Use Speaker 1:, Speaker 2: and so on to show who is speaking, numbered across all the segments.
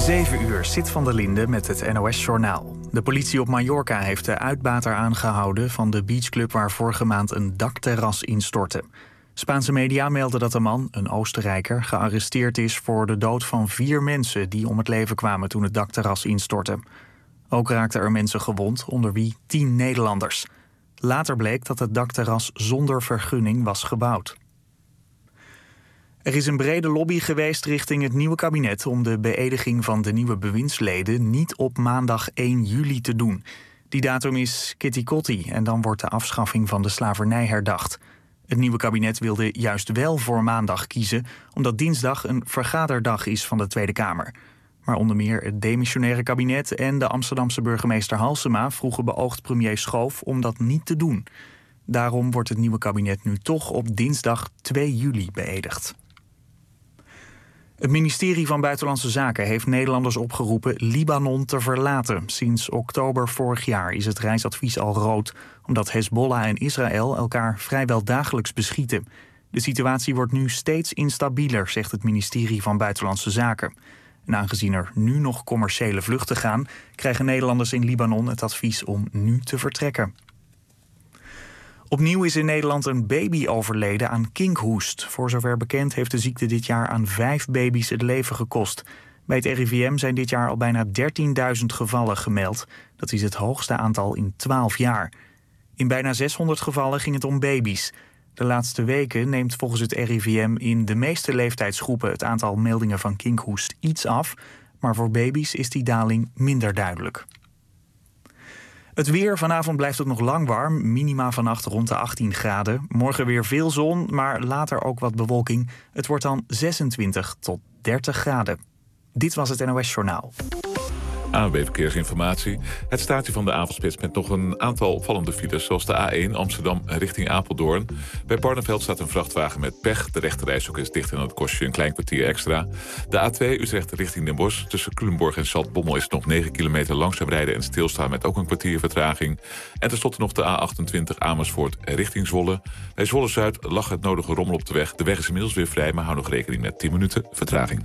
Speaker 1: 7 uur, Sit van der Linde met het NOS-journaal. De politie op Mallorca heeft de uitbater aangehouden van de beachclub waar vorige maand een dakterras instortte. Spaanse media melden dat de man, een Oostenrijker, gearresteerd is voor de dood van 4 mensen die om het leven kwamen toen het dakterras instortte. Ook raakten er mensen gewond, onder wie 10 Nederlanders. Later bleek dat het dakterras zonder vergunning was gebouwd. Er is een brede lobby geweest richting het nieuwe kabinet om de beëdiging van de nieuwe bewindsleden niet op maandag 1 juli te doen. Die datum is kitty-kotti en dan wordt de afschaffing van de slavernij herdacht. Het nieuwe kabinet wilde juist wel voor maandag kiezen, omdat dinsdag een vergaderdag is van de Tweede Kamer. Maar onder meer het demissionaire kabinet en de Amsterdamse burgemeester Halsema vroegen beoogd premier Schoof om dat niet te doen. Daarom wordt het nieuwe kabinet nu toch op dinsdag 2 juli beëdigd. Het ministerie van Buitenlandse Zaken heeft Nederlanders opgeroepen Libanon te verlaten. Sinds oktober vorig jaar is het reisadvies al rood, omdat Hezbollah en Israël elkaar vrijwel dagelijks beschieten. De situatie wordt nu steeds instabieler, zegt het ministerie van Buitenlandse Zaken. En aangezien er nu nog commerciële vluchten gaan, krijgen Nederlanders in Libanon het advies om nu te vertrekken. Opnieuw is in Nederland een baby overleden aan kinkhoest. Voor zover bekend heeft de ziekte dit jaar aan 5 baby's het leven gekost. Bij het RIVM zijn dit jaar al bijna 13.000 gevallen gemeld. Dat is het hoogste aantal in 12 jaar. In bijna 600 gevallen ging het om baby's. De laatste weken neemt volgens het RIVM in de meeste leeftijdsgroepen het aantal meldingen van kinkhoest iets af. Maar voor baby's is die daling minder duidelijk. Het weer, vanavond blijft het nog lang warm. Minima vannacht rond de 18 graden. Morgen weer veel zon, maar later ook wat bewolking. Het wordt dan 26 tot 30 graden. Dit was het NOS Journaal.
Speaker 2: ANWB Verkeersinformatie. Het staatje van de avondspits met nog een aantal opvallende files, zoals de A1 Amsterdam richting Apeldoorn. Bij Barneveld staat een vrachtwagen met pech. De rechterrijstrook is dicht en dat kost je een klein kwartier extra. De A2 Utrecht richting Den Bosch. Tussen Culemborg en Zaltbommel is het nog 9 kilometer langzaam rijden en stilstaan met ook een kwartier vertraging. En tenslotte nog de A28 Amersfoort richting Zwolle. Bij Zwolle-Zuid lag het nodige rommel op de weg. De weg is inmiddels weer vrij, maar hou nog rekening met 10 minuten vertraging.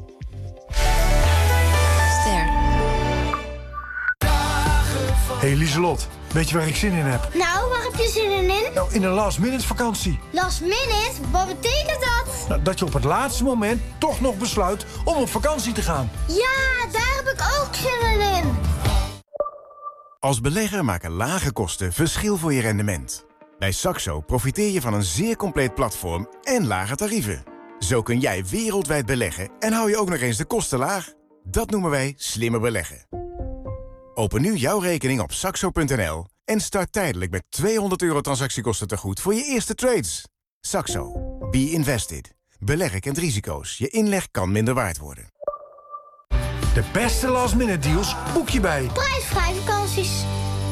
Speaker 3: Hey Lieselot, weet je waar ik zin in heb?
Speaker 4: Nou, waar heb je zin in?
Speaker 3: Nou, in een last-minute vakantie.
Speaker 4: Last minute? Wat betekent dat?
Speaker 3: Nou, dat je op het laatste moment toch nog besluit om op vakantie te gaan.
Speaker 4: Ja, daar heb ik ook zin in.
Speaker 5: Als belegger maken lage kosten verschil voor je rendement. Bij Saxo profiteer je van een zeer compleet platform en lage tarieven. Zo kun jij wereldwijd beleggen en hou je ook nog eens de kosten laag. Dat noemen wij slimmer beleggen. Open nu jouw rekening op saxo.nl en start tijdelijk met €200 transactiekosten tegoed voor je eerste trades. Saxo. Be invested. Beleggen kent risico's. Je inleg kan minder waard worden.
Speaker 3: De beste last-minute deals boek je bij
Speaker 4: Prijsvrij vakanties.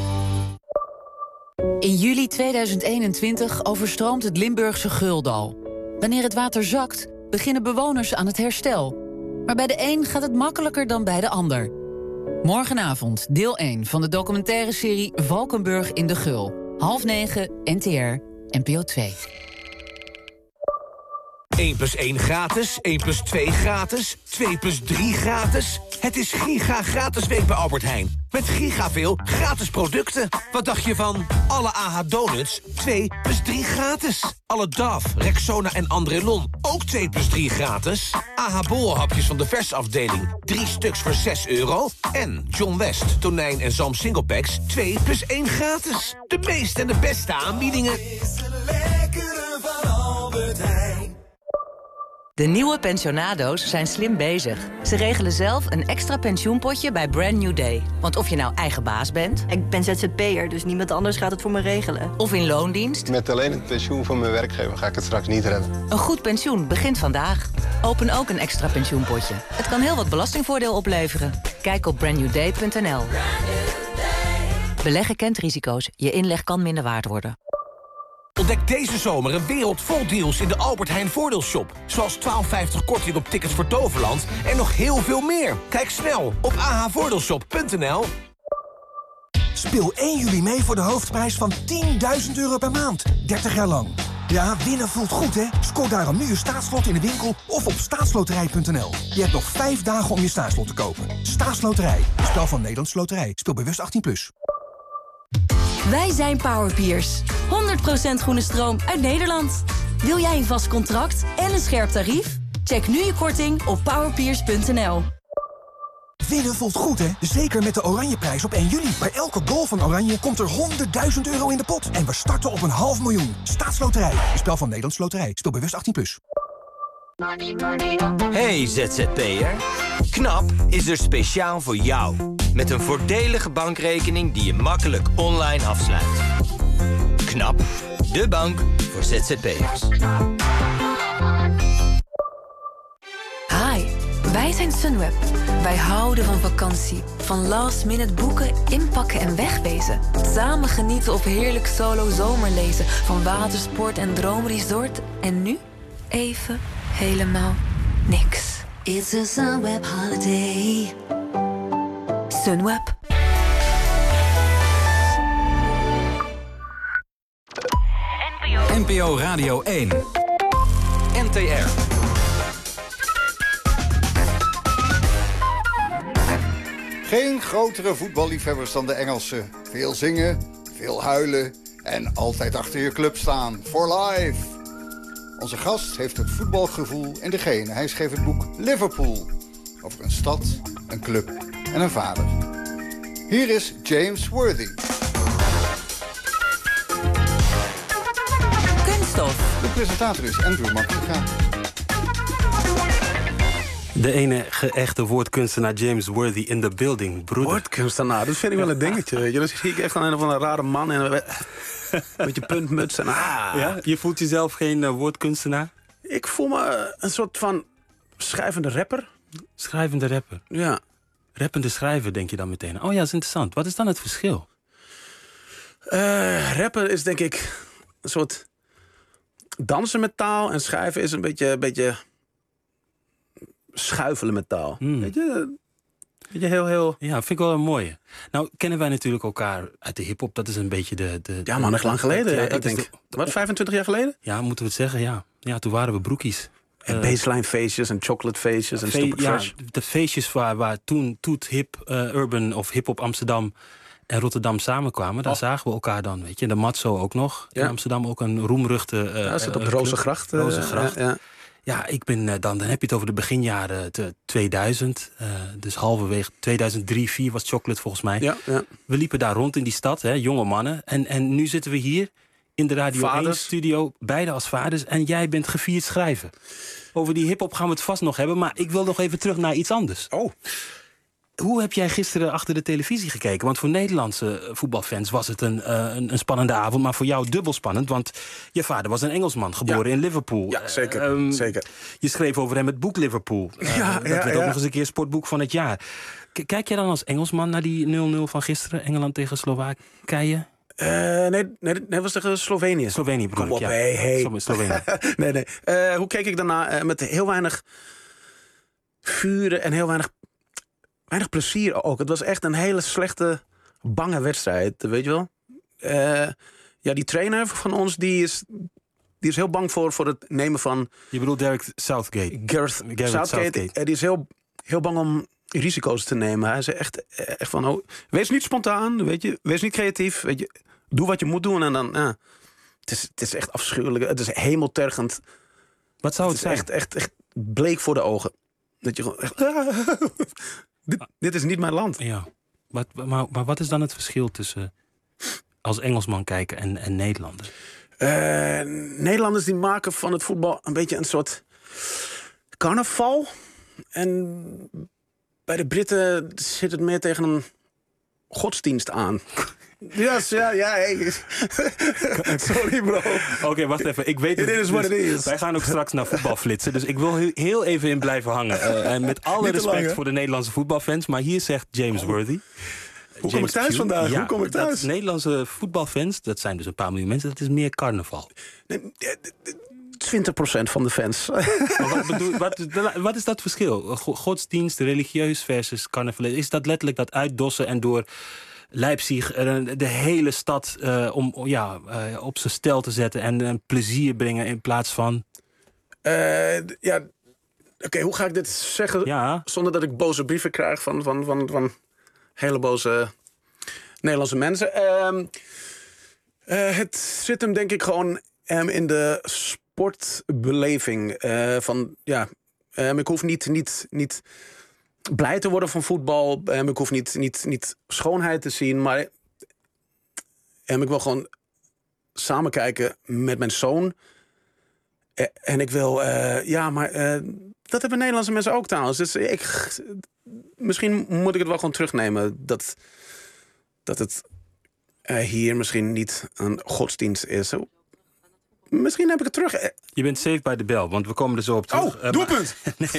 Speaker 6: In juli 2021 overstroomt het Limburgse Guldal. Wanneer het water zakt, beginnen bewoners aan het herstel. Maar bij de een gaat het makkelijker dan bij de ander. Morgenavond, deel 1 van de documentaire serie Valkenburg in de Gul. 20:30 NTR, NPO 2.
Speaker 7: 1+1 gratis, 1+2 gratis, 2+3 gratis. Het is giga gratis week bij Albert Heijn. Met giga veel gratis producten. Wat dacht je van alle AH Donuts 2+3 gratis? Alle DAF, Rexona en Andrelon ook 2+3 gratis. AH bolhapjes van de versafdeling 3 stuks voor €6. En John West, tonijn en zalm singlepacks 2+1 gratis. De meeste en de beste aanbiedingen.
Speaker 8: De nieuwe pensionado's zijn slim bezig. Ze regelen zelf een extra pensioenpotje bij Brand New Day. Want of je nou eigen baas bent...
Speaker 9: Ik ben ZZP'er, dus niemand anders gaat het voor me regelen.
Speaker 8: Of in loondienst...
Speaker 10: Met alleen het pensioen van mijn werkgever ga ik het straks niet redden.
Speaker 8: Een goed pensioen begint vandaag. Open ook een extra pensioenpotje. Het kan heel wat belastingvoordeel opleveren. Kijk op brandnewday.nl. Beleggen kent risico's. Je inleg kan minder waard worden.
Speaker 7: Ontdek deze zomer een wereld vol deals in de Albert Heijn Voordeelshop. Zoals $12,50 korting op tickets voor Toverland en nog heel veel meer. Kijk snel op ahvoordeelshop.nl.
Speaker 11: Speel 1 juli mee voor de hoofdprijs van €10.000 per maand. 30 jaar lang. Ja, winnen voelt goed, hè? Scoor daarom nu je staatslot in de winkel of op staatsloterij.nl. Je hebt nog 5 dagen om je staatslot te kopen. Staatsloterij. Spel van Nederlandse Loterij. Speel bewust 18+.
Speaker 12: Wij zijn Powerpeers. 100% groene stroom uit Nederland. Wil jij een vast contract en een scherp tarief? Check nu je korting op powerpeers.nl.
Speaker 11: Winnen voelt goed, hè? Zeker met de Oranjeprijs op 1 juli. Bij elke goal van Oranje komt er €100.000 in de pot. En we starten op $500.000. Staatsloterij. Spel van Nederlandse Loterij. Speel bewust 18+.
Speaker 13: Hey ZZP'er. KNAP is er speciaal voor jou. Met een voordelige bankrekening die je makkelijk online afsluit. KNAP, de bank voor ZZP'ers.
Speaker 14: Hi, wij zijn Sunweb. Wij houden van vakantie. Van last minute boeken, inpakken en wegwezen. Samen genieten op heerlijk solo zomerlezen. Van watersport en droomresort. En nu even helemaal niks. It's a Sunweb holiday. Sunweb.
Speaker 15: NPO Radio 1. NTR.
Speaker 16: Geen grotere voetballiefhebbers dan de Engelsen. Veel zingen, veel huilen en altijd achter je club staan. For life. Onze gast heeft het voetbalgevoel in de genen. Hij schreef het boek Liverpool. Over een stad, een club en een vader. Hier is James Worthy.
Speaker 14: Kunststof.
Speaker 16: De presentator is Andrew Makkiga.
Speaker 17: De enige echte woordkunstenaar James Worthy in the building, broeder.
Speaker 18: Woordkunstenaar, dat vind ik wel een dingetje. Dan zie ik echt een of andere rare man en een beetje puntmuts. En,
Speaker 17: Ja? Je voelt jezelf geen woordkunstenaar?
Speaker 18: Ik voel me een soort van schrijvende rapper.
Speaker 17: Schrijvende rapper?
Speaker 18: Ja.
Speaker 17: Rappende schrijver, denk je dan meteen. Oh ja, dat is interessant. Wat is dan het verschil?
Speaker 18: Rapper is denk ik een soort dansen met taal. En schrijven is een beetje schuifelen met taal. Weet je, heel...
Speaker 17: Ja, vind ik wel een mooie. Nou, kennen wij natuurlijk elkaar uit de hiphop. Dat is een beetje de
Speaker 18: Ja, man, echt lang geleden.
Speaker 17: Ja,
Speaker 18: ik denk, wat, 25 jaar geleden?
Speaker 17: Ja, moeten we het zeggen, ja. Ja, toen waren we broekies.
Speaker 18: En baseline feestjes en chocolate feestjes en Stop It Fresh.
Speaker 17: De feestjes waar toen Toet Hip Urban of Hip Hop Amsterdam en Rotterdam samenkwamen. Daar zagen we elkaar dan, weet je. De Matzo ook nog. In Amsterdam ook een roemruchte
Speaker 18: ja, zit op de Rozengracht.
Speaker 17: Ja, ik ben dan heb je het over de beginjaren 2000. Dus halverwege 2003, 2004 was Chocolate volgens mij.
Speaker 18: Ja.
Speaker 17: We liepen daar rond in die stad, hè, jonge mannen. En nu zitten we hier in de Radio 1-studio, beide als vaders. En jij bent gevierd schrijven. Over die hiphop gaan we het vast nog hebben. Maar ik wil nog even terug naar iets anders.
Speaker 18: Oh.
Speaker 17: Hoe heb jij gisteren achter de televisie gekeken? Want voor Nederlandse voetbalfans was het een spannende avond. Maar voor jou dubbel spannend. Want je vader was een Engelsman, geboren in Liverpool.
Speaker 18: Ja, zeker. Zeker.
Speaker 17: Je schreef over hem het boek Liverpool. Dat werd ook nog eens een keer sportboek van het jaar. Kijk jij dan als Engelsman naar die 0-0 van gisteren? Engeland tegen Slowakije?
Speaker 18: Nee, was tegen Slovenië.
Speaker 17: Slovenië bedoel ik,
Speaker 18: Kom op,
Speaker 17: ja.
Speaker 18: hey.
Speaker 17: Slovenië.
Speaker 18: nee. Hoe keek ik daarna? Met heel weinig vuren en heel weinig plezier ook. Het was echt een hele slechte, bange wedstrijd, weet je wel. Die trainer van ons, die is heel bang voor het nemen van...
Speaker 17: Je bedoelt Derek Southgate?
Speaker 18: Gareth Southgate. Die is heel bang om risico's te nemen. Hij zei echt van, wees niet spontaan, weet je. Wees niet creatief, weet je. Doe wat je moet doen en dan... Ja. Het is echt afschuwelijk. Het is hemeltergend.
Speaker 17: Wat zou het zijn?
Speaker 18: Echt bleek voor de ogen. Dat je gewoon echt... Dit is niet mijn land.
Speaker 17: Ja. Maar wat is dan het verschil tussen als Engelsman kijken en Nederlander?
Speaker 18: Nederlanders die maken van het voetbal een beetje een soort carnaval. En bij de Britten zit het meer tegen een godsdienst aan. Ja. Sorry, bro.
Speaker 17: Oké, wacht even. Ik weet het.
Speaker 18: Dit is wat het is.
Speaker 17: Wij gaan ook straks naar voetbal flitsen. Dus ik wil heel even in blijven hangen. En met alle respect voor de Nederlandse voetbalfans. Maar hier zegt James Worthy.
Speaker 18: Hoe kom ik thuis vandaag?
Speaker 17: Ja,
Speaker 18: hoe kom ik thuis?
Speaker 17: Nederlandse voetbalfans, dat zijn dus een paar miljoen mensen. Dat is meer carnaval.
Speaker 18: 20% van de fans.
Speaker 17: Wat is dat verschil? Godsdienst, religieus versus carnaval. Is dat letterlijk dat uitdossen en door Leipzig de hele stad op zijn stel te zetten en plezier brengen in plaats van...
Speaker 18: Oké, hoe ga ik dit zeggen zonder dat ik boze brieven krijg van hele boze Nederlandse mensen? Het zit hem denk ik gewoon in de sportbeleving. Ik hoef niet blij te worden van voetbal. Ik hoef niet schoonheid te zien. Maar ik wil gewoon samen kijken met mijn zoon. En ik wil... dat hebben Nederlandse mensen ook trouwens. Dus misschien moet ik het wel gewoon terugnemen. Dat het hier misschien niet een godsdienst is. Misschien heb ik het terug.
Speaker 17: Je bent safe bij de bel, want we komen er zo op terug.
Speaker 18: Doelpunt!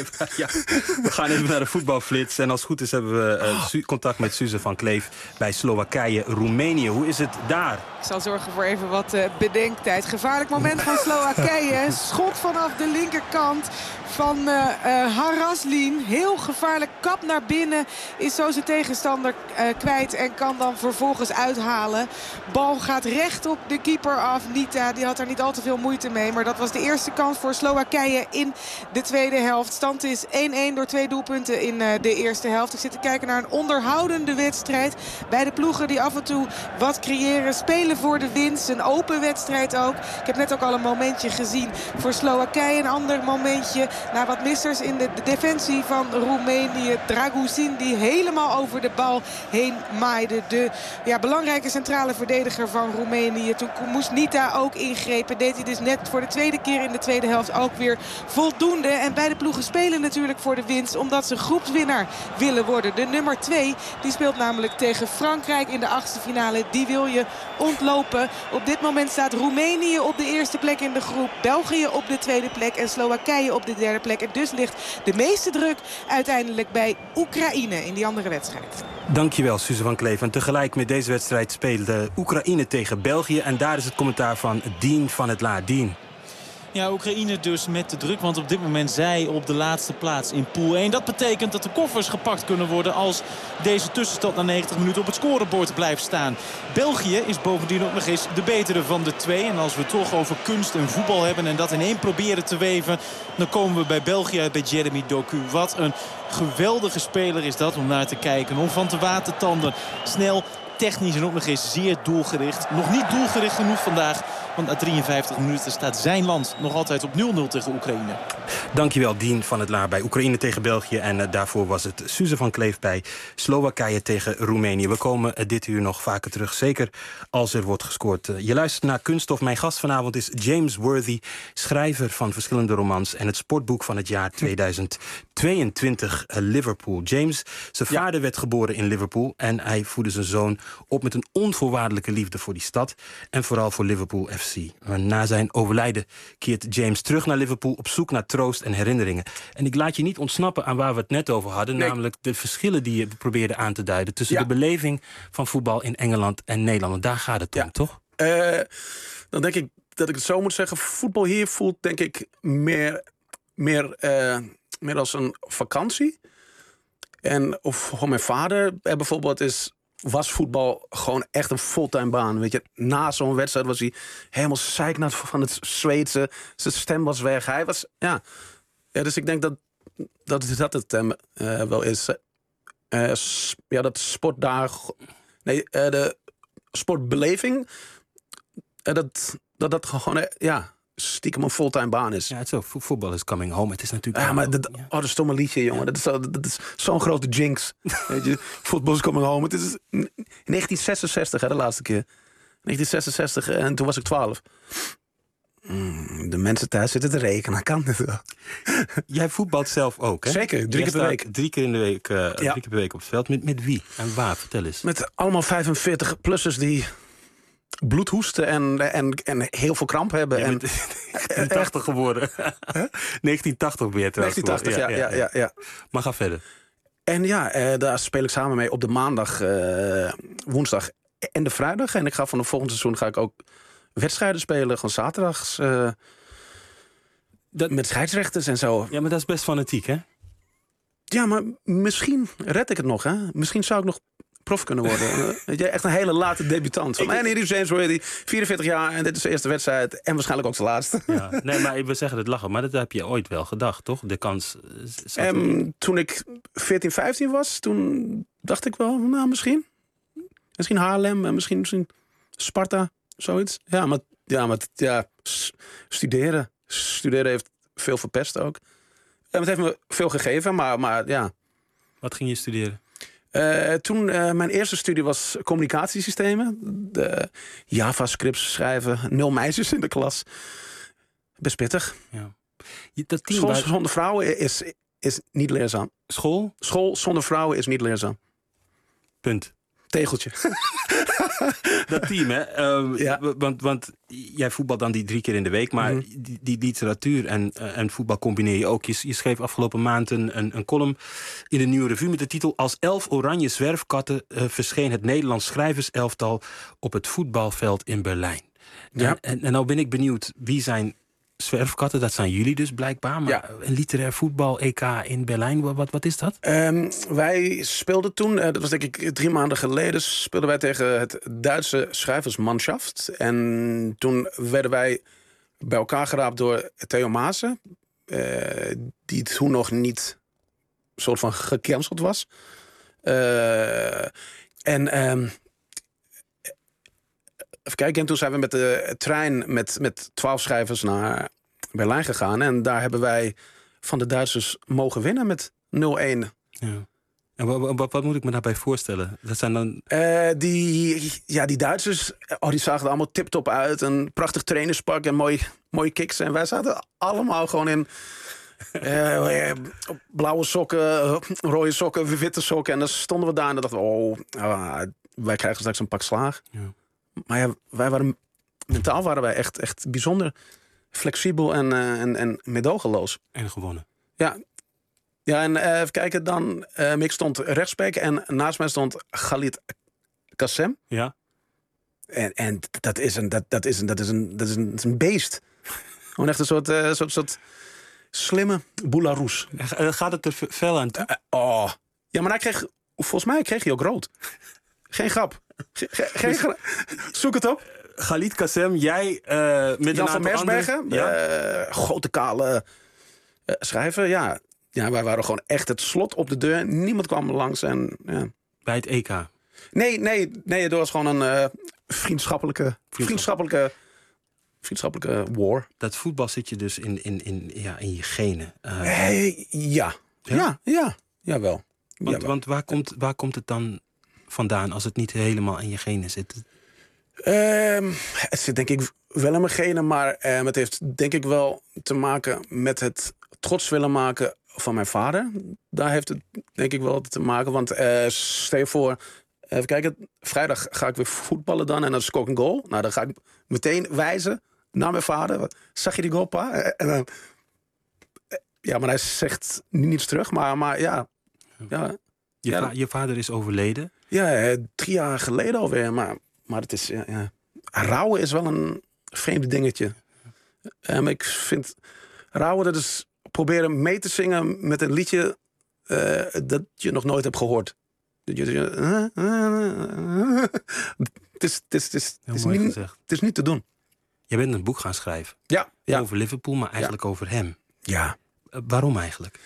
Speaker 17: We gaan even naar de voetbalflits. En als het goed is hebben we contact met Suze van Kleef bij Slowakije-Roemenië. Hoe is het daar?
Speaker 19: Ik zal zorgen voor even wat bedenktijd. Gevaarlijk moment van Slowakije. Schot vanaf de linkerkant van Haraslin. Heel gevaarlijk. Kap naar binnen. Is zo zijn tegenstander kwijt. En kan dan vervolgens uithalen. Bal gaat recht op de keeper af. Nita, die had er niet al te veel moeite mee. Maar dat was de eerste kans voor Slowakije in de tweede helft. Stand is 1-1 door 2 doelpunten in de eerste helft. Ik zit te kijken naar een onderhoudende wedstrijd. Beide ploegen die af en toe wat creëren. Spelen voor de winst. Een open wedstrijd ook. Ik heb net ook al een momentje gezien voor Slowakije. Een ander momentje na wat missers in de defensie van Roemenië. Dragusin die helemaal over de bal heen maaide. De belangrijke centrale verdediger van Roemenië. Toen moest Nita ook ingrepen. Deed hij dus net voor de tweede keer in de tweede helft ook weer voldoende. En beide ploegen spelen natuurlijk voor de winst. Omdat ze groepswinnaar willen worden. De nummer 2 die speelt namelijk tegen Frankrijk in de 8e finale. Die wil je ontlopen. Op dit moment staat Roemenië op de eerste plek in de groep. België op de tweede plek. En Slowakije op de derde plek. En dus ligt de meeste druk uiteindelijk bij Oekraïne in die andere wedstrijd.
Speaker 17: Dankjewel, Suze van Kleef. En tegelijk met deze wedstrijd speelde Oekraïne tegen België. En daar is het commentaar van Dien van het Laar. Dien.
Speaker 20: Ja, Oekraïne dus met de druk, want op dit moment zij op de laatste plaats in pool 1. Dat betekent dat de koffers gepakt kunnen worden als deze tussenstand na 90 minuten op het scorebord blijft staan. België is bovendien ook nog eens de betere van de twee. En als we het toch over kunst en voetbal hebben en dat in één proberen te weven, dan komen we bij België uit bij Jeremy Doku. Wat een geweldige speler is dat om naar te kijken. Om van te watertanden, snel, technisch en ook nog eens zeer doelgericht. Nog niet doelgericht genoeg vandaag. Want na 53 minuten staat zijn land nog altijd op 0-0 tegen Oekraïne.
Speaker 17: Dankjewel, Dien van het Laar bij Oekraïne tegen België. En daarvoor was het Suze van Kleef bij Slowakije tegen Roemenië. We komen dit uur nog vaker terug, zeker als er wordt gescoord. Je luistert naar Kunststof. Mijn gast vanavond is James Worthy, schrijver van verschillende romans en het sportboek van het jaar 2022, Liverpool. James, zijn vader werd geboren in Liverpool en hij voedde zijn zoon op met een onvoorwaardelijke liefde voor die stad en vooral voor Liverpool FC. Na zijn overlijden keert James terug naar Liverpool op zoek naar troost en herinneringen. En ik laat je niet ontsnappen aan waar we het net over hadden, namelijk de verschillen die je probeerde aan te duiden tussen de beleving van voetbal in Engeland en Nederland. Want daar gaat het om, toch?
Speaker 18: Dan denk ik dat ik het zo moet zeggen. Voetbal hier voelt denk ik meer als een vakantie. En voor mijn vader bijvoorbeeld was voetbal gewoon echt een fulltime baan. Weet je, na zo'n wedstrijd was hij helemaal zeiknat van het Zweedse. Zijn stem was weg. Hij was, dus ik denk dat het wel is. Dat sportdag... Nee, de sportbeleving... Dat gewoon, stiekem een fulltime baan is.
Speaker 17: Ja, het is ook, voetbal is coming home. Het is natuurlijk...
Speaker 18: Ja, maar dat stomme liedje, jongen. Dat is zo'n grote jinx. Weet je, voetbal is coming home. Het is 1966, de laatste keer. 1966, en toen was ik 12. De mensen thuis zitten te rekenen. Kan dit wel?
Speaker 17: Jij voetbalt zelf ook, hè?
Speaker 18: Zeker, 3 keer per week.
Speaker 17: 3 keer in de week, 3 keer per week op het veld. Met wie en waar? Vertel eens.
Speaker 18: Met allemaal 45-plussers die bloedhoesten en heel veel kramp hebben.
Speaker 17: Je bent 80 geworden. 1980 ben je trouwens.
Speaker 18: 1980, ja.
Speaker 17: Maar ga verder.
Speaker 18: En daar speel ik samen mee op de maandag, woensdag en de vrijdag. En ik ga van het volgende seizoen ook wedstrijden spelen. Gewoon zaterdags. Met scheidsrechters en zo.
Speaker 17: Ja, maar dat is best fanatiek, hè?
Speaker 18: Ja, maar misschien red ik het nog, hè? Misschien zou ik nog prof kunnen worden. Weet je, echt een hele late debutant. En hier is James Worthy, 44 jaar en dit is de eerste wedstrijd. En waarschijnlijk ook de laatste.
Speaker 17: Ja. Nee, maar we zeggen het lachen, maar dat heb je ooit wel gedacht, toch? De kans...
Speaker 18: Toen ik 14, 15 was, toen dacht ik wel, nou misschien. Misschien Haarlem, misschien Sparta, zoiets. Studeren. Studeren heeft veel verpest ook. Het heeft me veel gegeven, maar ja.
Speaker 17: Wat ging je studeren?
Speaker 18: Toen mijn eerste studie was communicatiesystemen. De JavaScripts schrijven, 0 meisjes in de klas. Best pittig.
Speaker 17: Ja. Dat team
Speaker 18: School zonder vrouwen is niet leerzaam.
Speaker 17: School?
Speaker 18: School zonder vrouwen is niet leerzaam.
Speaker 17: Punt.
Speaker 18: Tegeltje.
Speaker 17: Dat team, hè? Want jij voetbalt dan die 3 keer in de week. Maar die literatuur en voetbal combineer je ook. Je schreef afgelopen maand een column in de Nieuwe Revue met de titel... Als 11 oranje zwerfkatten verscheen het Nederlands schrijverselftal... op het voetbalveld in Berlijn. Ja. En nou ben ik benieuwd, wie zijn zwerfkatten? Dat zijn jullie dus blijkbaar. Maar een literair voetbal EK in Berlijn, wat is dat?
Speaker 18: Wij speelden toen, dat was denk ik 3 maanden geleden... speelden wij tegen het Duitse schrijversmanschaft. En toen werden wij bij elkaar geraapt door Theo Maassen... die toen nog niet soort van gecanceld was. Even kijken, en toen zijn we met de trein met 12 schrijvers naar Berlijn gegaan. En daar hebben wij van de Duitsers mogen winnen met 0-1.
Speaker 17: Ja. En wat moet ik me daarbij voorstellen? Dat zijn dan...
Speaker 18: Die Duitsers, die zagen er allemaal tip-top uit. Een prachtig trainerspak en mooie kicks. En wij zaten allemaal gewoon in blauwe sokken, rode sokken, witte sokken. En dan stonden we daar en dan dachten we, wij krijgen straks een pak slaag. Ja. Maar ja, mentaal waren wij echt bijzonder flexibel en meedogenloos.
Speaker 17: En gewonnen.
Speaker 18: Ja, en even kijken dan. Ik stond rechtsback en naast mij stond Khalid Kassem.
Speaker 17: Ja.
Speaker 18: En dat is een beest. Gewoon echt een soort slimme Boularoes.
Speaker 17: Gaat het er fel aan toe?
Speaker 18: Ja, maar volgens mij kreeg hij ook rood. Geen grap. Zoek het op.
Speaker 17: Khalid Kassem, jij met
Speaker 18: Jan van Mersbergen. Grote kale schrijver. Ja, wij waren gewoon echt het slot op de deur. Niemand kwam langs. En, ja.
Speaker 17: Bij het EK?
Speaker 18: Nee, het was gewoon een vriendschappelijke war.
Speaker 17: Dat voetbal zit je dus in je genen.
Speaker 18: Jawel.
Speaker 17: Want waar komt het dan vandaan als het niet helemaal in je genen zit?
Speaker 18: Het zit denk ik wel in mijn genen, maar het heeft denk ik wel te maken met het trots willen maken van mijn vader. Daar heeft het denk ik wel te maken, want stel je voor, even kijken, vrijdag ga ik weer voetballen dan en dan score ik een goal. Nou, dan ga ik meteen wijzen naar mijn vader. Zag je die goal, pa? En ja, maar hij zegt niets terug, maar ja.
Speaker 17: Je vader is overleden?
Speaker 18: Ja, 3 jaar geleden alweer. Maar het is... Ja. Rouwen is wel een vreemde dingetje. Ik vind... Rouwen, dat is proberen mee te zingen met een liedje... dat je nog nooit hebt gehoord. Het is niet te doen.
Speaker 17: Je bent een boek gaan schrijven.
Speaker 18: Ja.
Speaker 17: Over Liverpool, maar eigenlijk over hem.
Speaker 18: Ja.
Speaker 17: Waarom eigenlijk?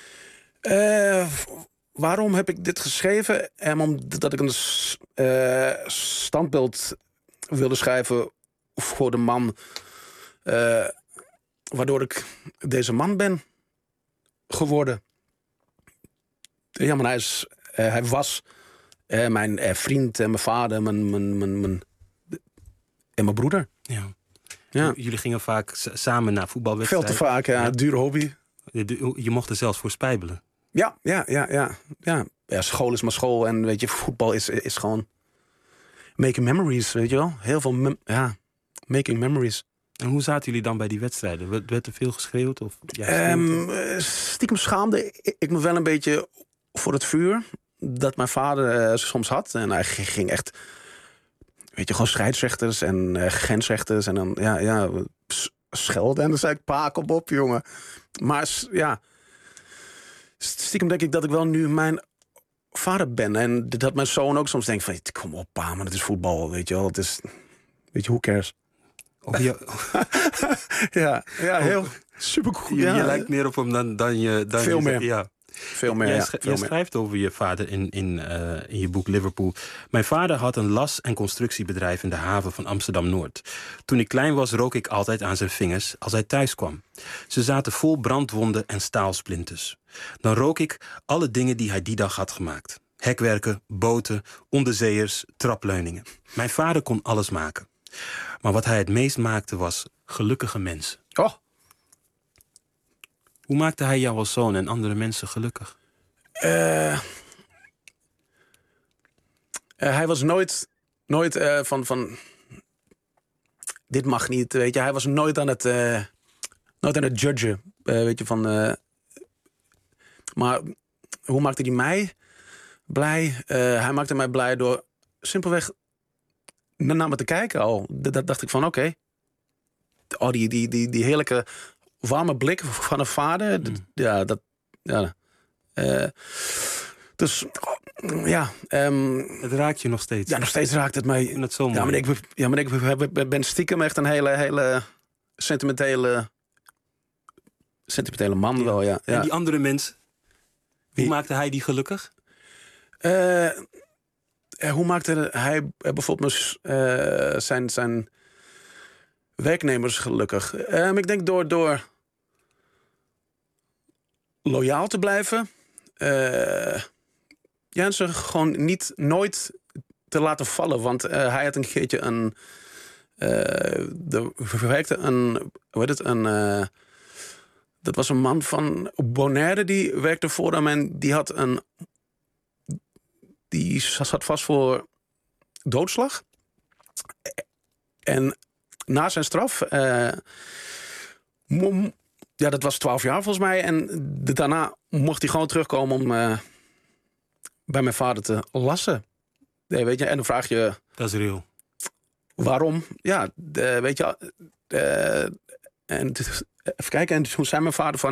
Speaker 18: Waarom heb ik dit geschreven? Omdat ik een standbeeld wilde schrijven voor de man... waardoor ik deze man ben geworden. Ja, maar hij was mijn vriend en mijn vader en mijn broeder.
Speaker 17: Ja. Jullie gingen vaak samen naar voetbalwedstrijden.
Speaker 18: Veel te vaak, ja. Dure hobby.
Speaker 17: Je mocht er zelfs voor spijbelen.
Speaker 18: Ja. School is maar school. En weet je, voetbal is gewoon making memories, weet je wel. Heel veel making memories.
Speaker 17: En hoe zaten jullie dan bij die wedstrijden? Werd er veel geschreeuwd? Of
Speaker 18: stiekem schaamde ik me wel een beetje voor het vuur dat mijn vader soms had. En hij ging echt, weet je, gewoon scheidsrechters en grensrechters. En dan, schelden. En dan zei ik, pa, kom op, jongen. Maar ja, stiekem denk ik dat ik wel nu mijn vader ben. En dat mijn zoon ook soms denkt van... kom op, pa, maar het is voetbal, weet je wel. Het is, weet je, who cares? Ja, heel supercool.
Speaker 17: Je lijkt meer op hem dan je...
Speaker 18: Veel meer.
Speaker 17: Ja.
Speaker 18: Veel meer,
Speaker 17: Je schrijft over je vader in je boek Liverpool. Mijn vader had een las- en constructiebedrijf in de haven van Amsterdam-Noord. Toen ik klein was, rook ik altijd aan zijn vingers als hij thuis kwam. Ze zaten vol brandwonden en staalsplinters. Dan rook ik alle dingen die hij die dag had gemaakt. Hekwerken, boten, onderzeeërs, trapleuningen. Mijn vader kon alles maken. Maar wat hij het meest maakte was gelukkige mensen.
Speaker 18: Oh.
Speaker 17: Hoe maakte hij jou als zoon en andere mensen gelukkig?
Speaker 18: Hij was nooit van... Dit mag niet, weet je. Hij was nooit aan het judgen, weet je, van... maar hoe maakte hij mij blij? Hij maakte mij blij door simpelweg naar me te kijken al. Dat dacht ik van, oké. Oh, die heerlijke... warme blik van een vader. Dus, ja.
Speaker 17: Het raakt je nog steeds.
Speaker 18: Ja, nog steeds raakt het mij.
Speaker 17: En dat zo mooi.
Speaker 18: Maar ik ben stiekem echt een hele sentimentele man wel, ja.
Speaker 17: En die andere mens, hoe maakte hij die gelukkig?
Speaker 18: Hoe maakte hij bijvoorbeeld zijn werknemers gelukkig? Ik denk door loyaal te blijven. En ze gewoon nooit te laten vallen. Want hij had een keertje dat was een man van Bonaire, die werkte voor hem. En die zat vast voor doodslag. En na zijn straf... dat was 12 jaar volgens mij. En daarna mocht hij gewoon terugkomen om bij mijn vader te lassen. Nee, weet je, en dan vraag je...
Speaker 17: Dat is real.
Speaker 18: Waarom? Ja, weet je... en even kijken, en toen zei mijn vader van...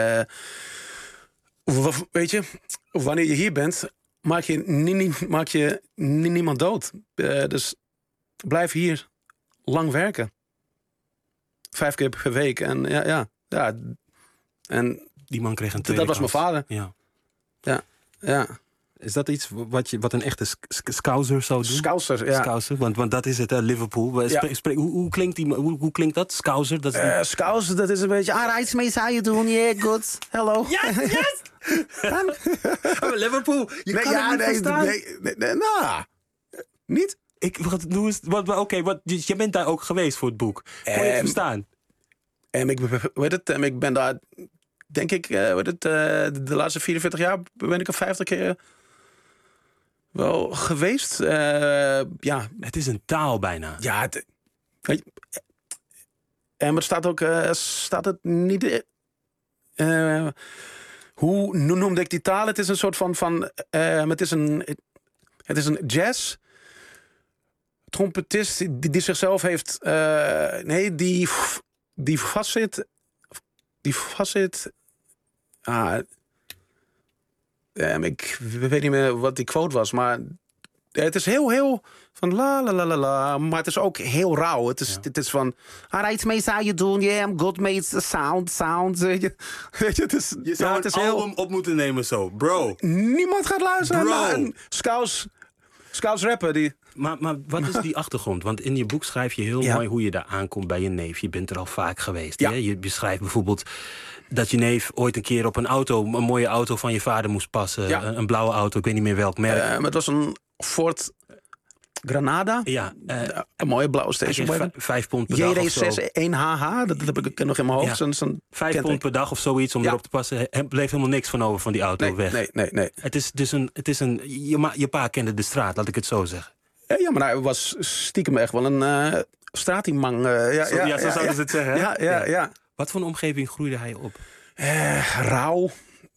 Speaker 18: weet je, wanneer je hier bent... maak je niemand dood. Dus blijf hier lang werken. 5 keer per week. En ja. En
Speaker 17: die man kreeg een tweede
Speaker 18: dat was mijn vader. Ja.
Speaker 17: Is dat iets wat een echte Scouser zou doen?
Speaker 18: Scouser, ja.
Speaker 17: Scouser, want dat is het, Liverpool. Hoe klinkt dat? Scouser? Dat is
Speaker 18: Scouser, dat is een beetje... Alright, mate, how you doing? Yeah, good. Hello.
Speaker 17: Yes! Liverpool. Je kan het niet verstaan.
Speaker 18: Nou, niet?
Speaker 17: Je bent daar ook geweest voor het boek. Kon je het verstaan?
Speaker 18: Ik ben daar, denk ik, de laatste 44 jaar ben ik er 50 keer wel geweest. Ja.
Speaker 17: Het is een taal bijna.
Speaker 18: Ja, maar het staat het niet... hoe noemde ik die taal? Het is een soort van het is een jazz... trompetist die zichzelf heeft... Die vastzit... ik weet niet meer wat die quote was, maar het is heel van la la la la la, maar het is ook heel rauw. Het is van, alright mate, how you doing? Yeah, I'm good mate, sound. Weet je, het is...
Speaker 17: Je zou het album op moeten nemen zo, bro.
Speaker 18: Niemand gaat luisteren naar een Scouts rapper die...
Speaker 17: Maar wat is die achtergrond? Want in je boek schrijf je heel mooi hoe je daar aankomt bij je neef. Je bent er al vaak geweest.
Speaker 18: Ja.
Speaker 17: Hè? Je beschrijft bijvoorbeeld dat je neef ooit een keer op een mooie auto van je vader moest passen. Ja. Een blauwe auto, ik weet niet meer welk merk.
Speaker 18: Maar het was een Ford Granada.
Speaker 17: Ja.
Speaker 18: Een mooie blauwe station wagon.
Speaker 17: 5 pond per dag of zo.
Speaker 18: JD61HH, dat heb ik nog in mijn hoofd.
Speaker 17: Ja. 5 pond per dag of zoiets om erop te passen. Er bleef helemaal niks van over van die auto weg.
Speaker 18: Nee.
Speaker 17: Het is je pa kende de straat, laat ik het zo zeggen.
Speaker 18: Ja, maar hij was stiekem echt wel een straatieman.
Speaker 17: Zo zouden ze het zeggen.
Speaker 18: Ja.
Speaker 17: Wat voor een omgeving groeide hij op?
Speaker 18: Rauw.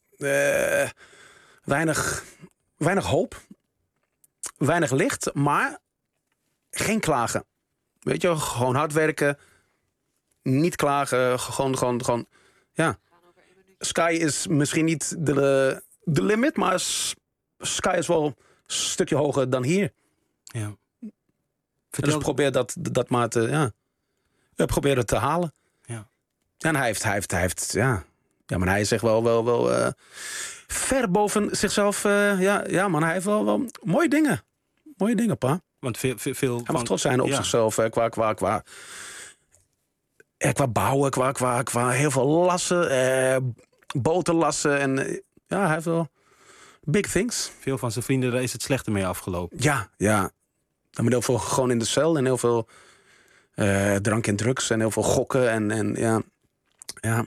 Speaker 18: Weinig hoop. Weinig licht, maar geen klagen. Weet je, gewoon hard werken. Niet klagen. Gewoon. Ja. Sky is misschien niet de limit, maar sky is wel een stukje hoger dan hier.
Speaker 17: Ja.
Speaker 18: Dus probeer dat maar te... Ja, probeer het te halen.
Speaker 17: Ja.
Speaker 18: En hij heeft ja, maar hij is echt wel ver boven zichzelf. Ja, man, hij heeft wel mooie dingen. Mooie dingen, pa.
Speaker 17: Want veel
Speaker 18: hij mag trots zijn op zichzelf. Qua bouwen, qua heel veel lassen. Boterlassen. En hij heeft wel big things.
Speaker 17: Veel van zijn vrienden, daar is het slechter mee afgelopen.
Speaker 18: Ja. Dan moet heel veel gewoon in de cel. En heel veel drank en drugs. En heel veel gokken. En ja.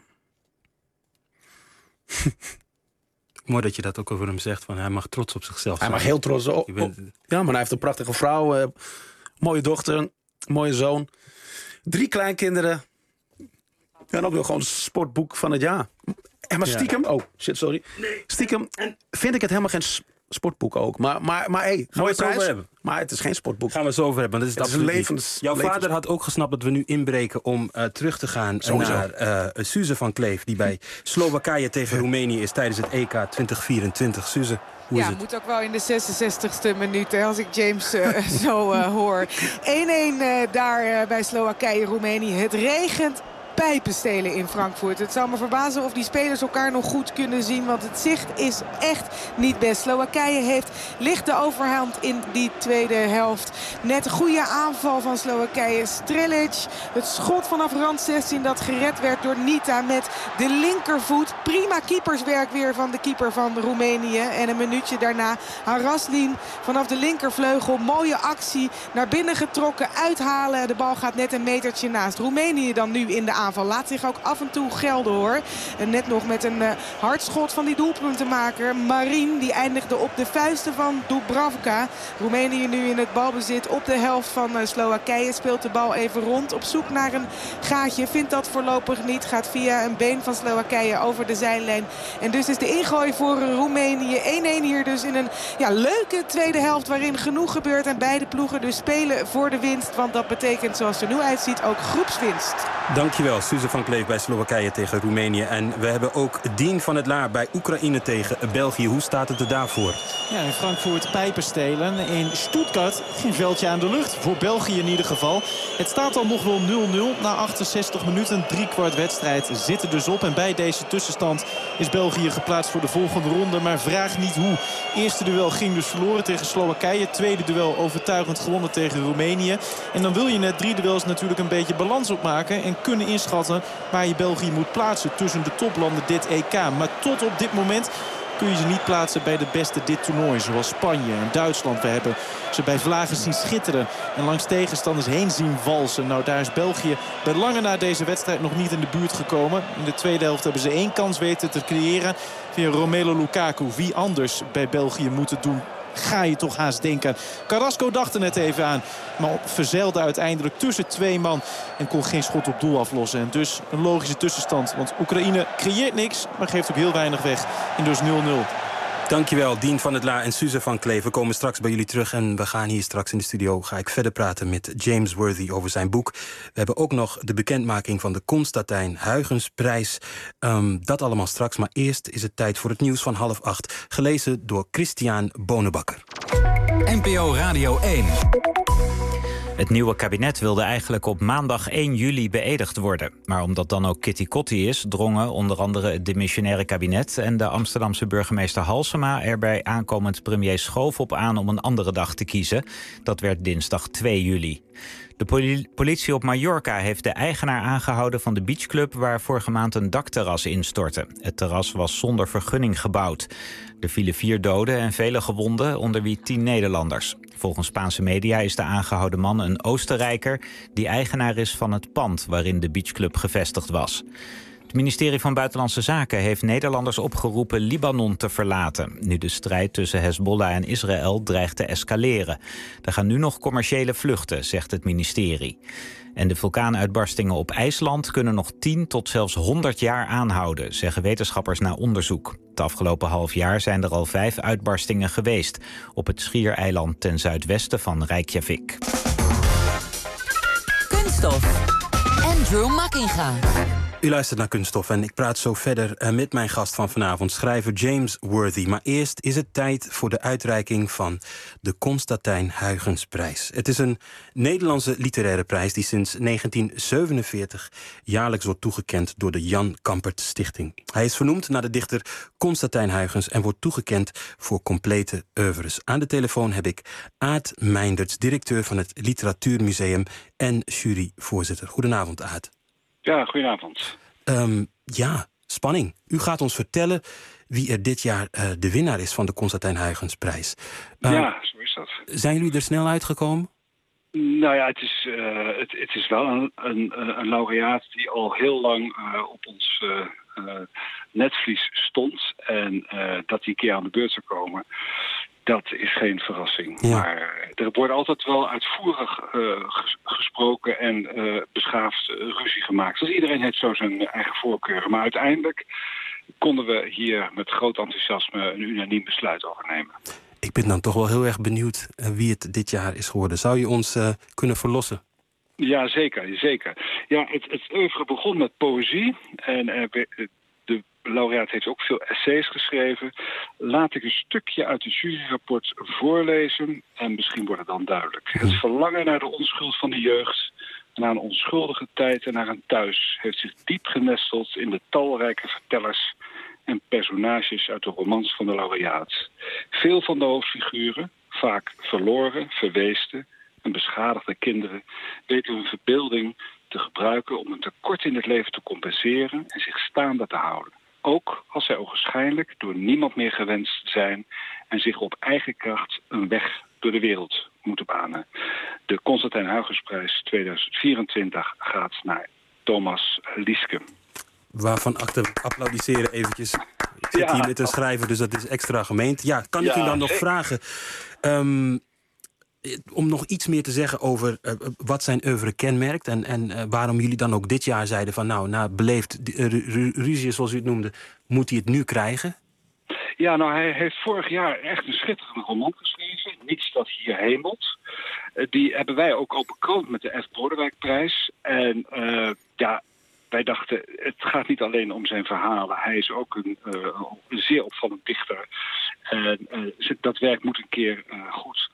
Speaker 17: Mooi dat je dat ook over hem zegt. Van hij mag trots op zichzelf zijn.
Speaker 18: Hij mag heel trots op. Ja, maar hij heeft een prachtige vrouw. Mooie dochter. Mooie zoon. 3 kleinkinderen. En ook nog gewoon sportboek van het jaar. Maar stiekem... Oh, shit, sorry. Nee. Stiekem vind ik het helemaal geen sportboek ook. Maar hey,
Speaker 17: gaan we het over hebben?
Speaker 18: Maar het is geen sportboek.
Speaker 17: Gaan we het zo over hebben. Dat is
Speaker 18: het
Speaker 17: absoluut
Speaker 18: levens.
Speaker 17: Jouw vader had ook gesnapt dat we nu inbreken om terug te gaan naar Suze van Kleef, die bij Slowakije tegen Roemenië is tijdens het EK 2024. Suze, hoe is het?
Speaker 19: Moet ook wel in de 66e minuut, als ik James zo hoor. 1-1 daar bij Slowakije-Roemenië. Het regent pijpenstelen in Frankfurt. Het zou me verbazen of die spelers elkaar nog goed kunnen zien, want het zicht is echt niet best. Slowakije heeft licht de overhand in die tweede helft. Net een goede aanval van Slowakije. Strelic, het schot vanaf rand 16 dat gered werd door Nita met de linkervoet. Prima keeperswerk weer van de keeper van Roemenië. En een minuutje daarna Haraslin vanaf de linkervleugel. Mooie actie, naar binnen getrokken, uithalen. De bal gaat net een metertje naast. Roemenië dan nu in de aanval. Laat zich ook af en toe gelden, hoor. En net nog met een hard schot van die doelpuntenmaker Marin. Die eindigde op de vuisten van Dubravka. Roemenië nu in het balbezit op de helft van Slowakije. Speelt de bal even rond. Op zoek naar een gaatje. Vindt dat voorlopig niet. Gaat via een been van Slowakije over de zijlijn. En dus is de ingooi voor Roemenië. 1-1 hier dus in een leuke tweede helft waarin genoeg gebeurt. En beide ploegen dus spelen voor de winst. Want dat betekent, zoals het er nu uitziet, ook groepswinst.
Speaker 17: Dankjewel, Suze van Kleef bij Slowakije tegen Roemenië. En we hebben ook Dien van het Laar bij Oekraïne tegen België. Hoe staat het er daarvoor?
Speaker 20: Ja, in Frankfurt pijpenstelen. In Stuttgart geen veldje aan de lucht. Voor België in ieder geval. Het staat al nog wel 0-0 na 68 minuten. 3/4 wedstrijd zit er dus op. En bij deze tussenstand is België geplaatst voor de volgende ronde. Maar vraag niet hoe. Eerste duel ging dus verloren tegen Slowakije. Tweede duel overtuigend gewonnen tegen Roemenië. En dan wil je net 3 duels natuurlijk een beetje balans opmaken. En kunnen inschatten waar je België moet plaatsen tussen de toplanden dit EK. Maar tot op dit moment kun je ze niet plaatsen bij de beste dit toernooi. Zoals Spanje en Duitsland. We hebben ze bij vlagen zien schitteren. En langs tegenstanders heen zien walsen. Nou, daar is België bij lange na deze wedstrijd nog niet in de buurt gekomen. In de tweede helft hebben ze 1 kans weten te creëren via Romelu Lukaku. Wie anders bij België moet het doen? Ga je toch haast denken. Carrasco dacht er net even aan. Maar verzeilde uiteindelijk tussen 2 man. En kon geen schot op doel aflossen. En dus een logische tussenstand. Want Oekraïne creëert niks. Maar geeft ook heel weinig weg. En dus 0-0.
Speaker 17: Dankjewel, Dien van het Laar en Suze van Kleef. We komen straks bij jullie terug en we gaan hier straks in de studio... ga ik verder praten met James Worthy over zijn boek. We hebben ook nog de bekendmaking van de Constantijn Huygensprijs. Dat allemaal straks, maar eerst is het tijd voor het nieuws van 7:30. Gelezen door Christian Bonenbakker.
Speaker 15: NPO Radio 1.
Speaker 21: Het nieuwe kabinet wilde eigenlijk op maandag 1 juli beëdigd worden. Maar omdat dan ook Kitty Kotti is, drongen onder andere het demissionaire kabinet en de Amsterdamse burgemeester Halsema er bij aankomend premier Schoof op aan om een andere dag te kiezen. Dat werd dinsdag 2 juli. De politie op Mallorca heeft de eigenaar aangehouden van de beachclub waar vorige maand een dakterras instortte. Het terras was zonder vergunning gebouwd. Er vielen 4 doden en vele gewonden, onder wie 10 Nederlanders. Volgens Spaanse media is de aangehouden man een Oostenrijker die eigenaar is van het pand waarin de beachclub gevestigd was. Het ministerie van Buitenlandse Zaken heeft Nederlanders opgeroepen Libanon te verlaten, nu de strijd tussen Hezbollah en Israël dreigt te escaleren. Er gaan nu nog commerciële vluchten, zegt het ministerie. En de vulkaanuitbarstingen op IJsland kunnen nog 10 tot zelfs 100 jaar aanhouden, zeggen wetenschappers na onderzoek. Het afgelopen half jaar zijn er al 5 uitbarstingen geweest op het schiereiland ten zuidwesten van Reykjavik.
Speaker 6: Kunststof. Andrew Makkinga.
Speaker 17: U luistert naar Kunststof en ik praat zo verder met mijn gast van vanavond, schrijver James Worthy. Maar eerst is het tijd voor de uitreiking van de Constantijn Huygensprijs. Het is een Nederlandse literaire prijs die sinds 1947 jaarlijks wordt toegekend door de Jan Kampert Stichting. Hij is vernoemd naar de dichter Constantijn Huygens en wordt toegekend voor complete oeuvres. Aan de telefoon heb ik Aad Mijnderts, directeur van het Literatuurmuseum en juryvoorzitter. Goedenavond, Aad.
Speaker 1: Ja, goedenavond.
Speaker 17: Spanning. U gaat ons vertellen wie er dit jaar de winnaar is van de Constantijn Huygensprijs.
Speaker 1: Ja, zo is dat.
Speaker 17: Zijn jullie er snel uitgekomen?
Speaker 1: Nou ja, het is wel een laureaat die al heel lang op ons netvlies stond. En dat die een keer aan de beurt zou komen, dat is geen verrassing. Ja. Maar er wordt altijd wel uitvoerig gesproken en beschaafd ruzie gemaakt. Dus iedereen heeft zo zijn eigen voorkeuren. Maar uiteindelijk konden we hier met groot enthousiasme een unaniem besluit over nemen.
Speaker 17: Ik ben dan toch wel heel erg benieuwd wie het dit jaar is geworden. Zou je ons kunnen verlossen?
Speaker 1: Ja, zeker. Ja, het oeuvre begon met poëzie. En de laureaat heeft ook veel essays geschreven. Laat ik een stukje uit het juryrapport voorlezen en misschien wordt het dan duidelijk. Het verlangen naar de onschuld van de jeugd, naar een onschuldige tijd en naar een thuis heeft zich diep genesteld in de talrijke vertellers en personages uit de romans van de laureaat. Veel van de hoofdfiguren, vaak verloren, verweesde en beschadigde kinderen, weten hun verbeelding te gebruiken om een tekort in het leven te compenseren en zich staande te houden. Ook als zij ogenschijnlijk door niemand meer gewenst zijn en zich op eigen kracht een weg door de wereld moeten banen. De Constantijn Huygensprijs 2024 gaat naar Thomas Lieske.
Speaker 17: Waarvan applaudisseren eventjes. Ik zit hier met een schrijver, dus dat is extra gemeend. Ja, kan ik u dan nog vragen om nog iets meer te zeggen over wat zijn oeuvre kenmerkt en waarom jullie dan ook dit jaar zeiden van na beleefd ruzie, zoals u het noemde, moet hij het nu krijgen?
Speaker 1: Ja, nou, hij heeft vorig jaar echt een schitterende roman geschreven. Niets dat hier hemelt. Die hebben wij ook al bekroond met de F. Bodewijkprijs. En wij dachten, het gaat niet alleen om zijn verhalen. Hij is ook een zeer opvallend dichter. En dat werk moet een keer goed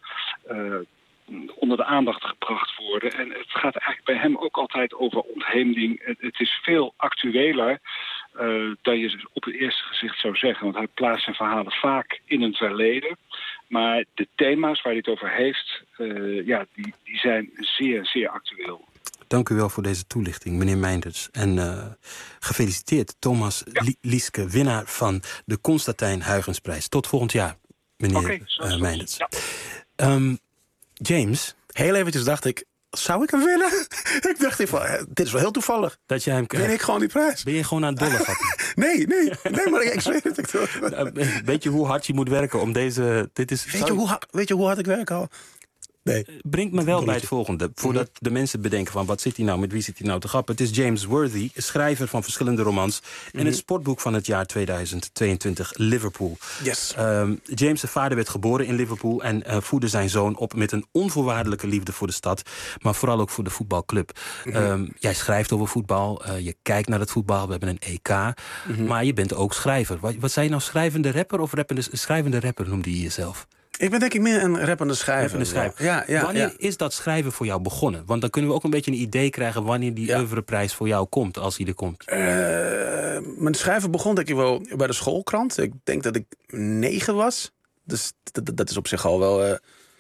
Speaker 1: onder de aandacht gebracht worden. En het gaat eigenlijk bij hem ook altijd over ontheemding. Het is veel actueler dan je op het eerste gezicht zou zeggen. Want hij plaatst zijn verhalen vaak in een verleden. Maar de thema's waar hij het over heeft, die zijn zeer, zeer actueel.
Speaker 17: Dank u wel voor deze toelichting, meneer Mijnderts. En gefeliciteerd, Thomas Lieske, winnaar van de Constantijn Huygensprijs. Tot volgend jaar, meneer Mijnderts. Ja. James?
Speaker 18: Heel eventjes dacht ik, zou ik hem winnen? Ik dacht even, dit is wel heel toevallig.
Speaker 17: Dat jij hem krijgt.
Speaker 18: Ben ik gewoon die prijs?
Speaker 17: Ben je gewoon aan het dollen gaat?
Speaker 18: Nee, maar ik zweer het.
Speaker 17: Weet je hoe hard je moet werken om deze...
Speaker 18: Weet je hoe hard ik werk al? Nee.
Speaker 17: Brengt me wel bij het volgende. Voordat de mensen bedenken van wat zit hij nou, met wie zit hij nou te grappen. Het is James Worthy, schrijver van verschillende romans. En het sportboek van het jaar 2022, Liverpool.
Speaker 18: Yes.
Speaker 17: James' vader werd geboren in Liverpool en voedde zijn zoon op met een onvoorwaardelijke liefde voor de stad. Maar vooral ook voor de voetbalclub. Jij schrijft over voetbal, je kijkt naar het voetbal, we hebben een EK. Maar je bent ook schrijver. Wat zei je nou, schrijvende rapper of schrijvende rapper noemde je jezelf?
Speaker 18: Ik ben denk ik meer een rappende schrijver. Ja,
Speaker 17: wanneer is dat schrijven voor jou begonnen? Want dan kunnen we ook een beetje een idee krijgen wanneer die oeuvreprijs voor jou komt, als hij er komt.
Speaker 18: Mijn schrijven begon denk ik wel bij de schoolkrant. Ik denk dat ik 9 was. Dus dat is op zich al wel...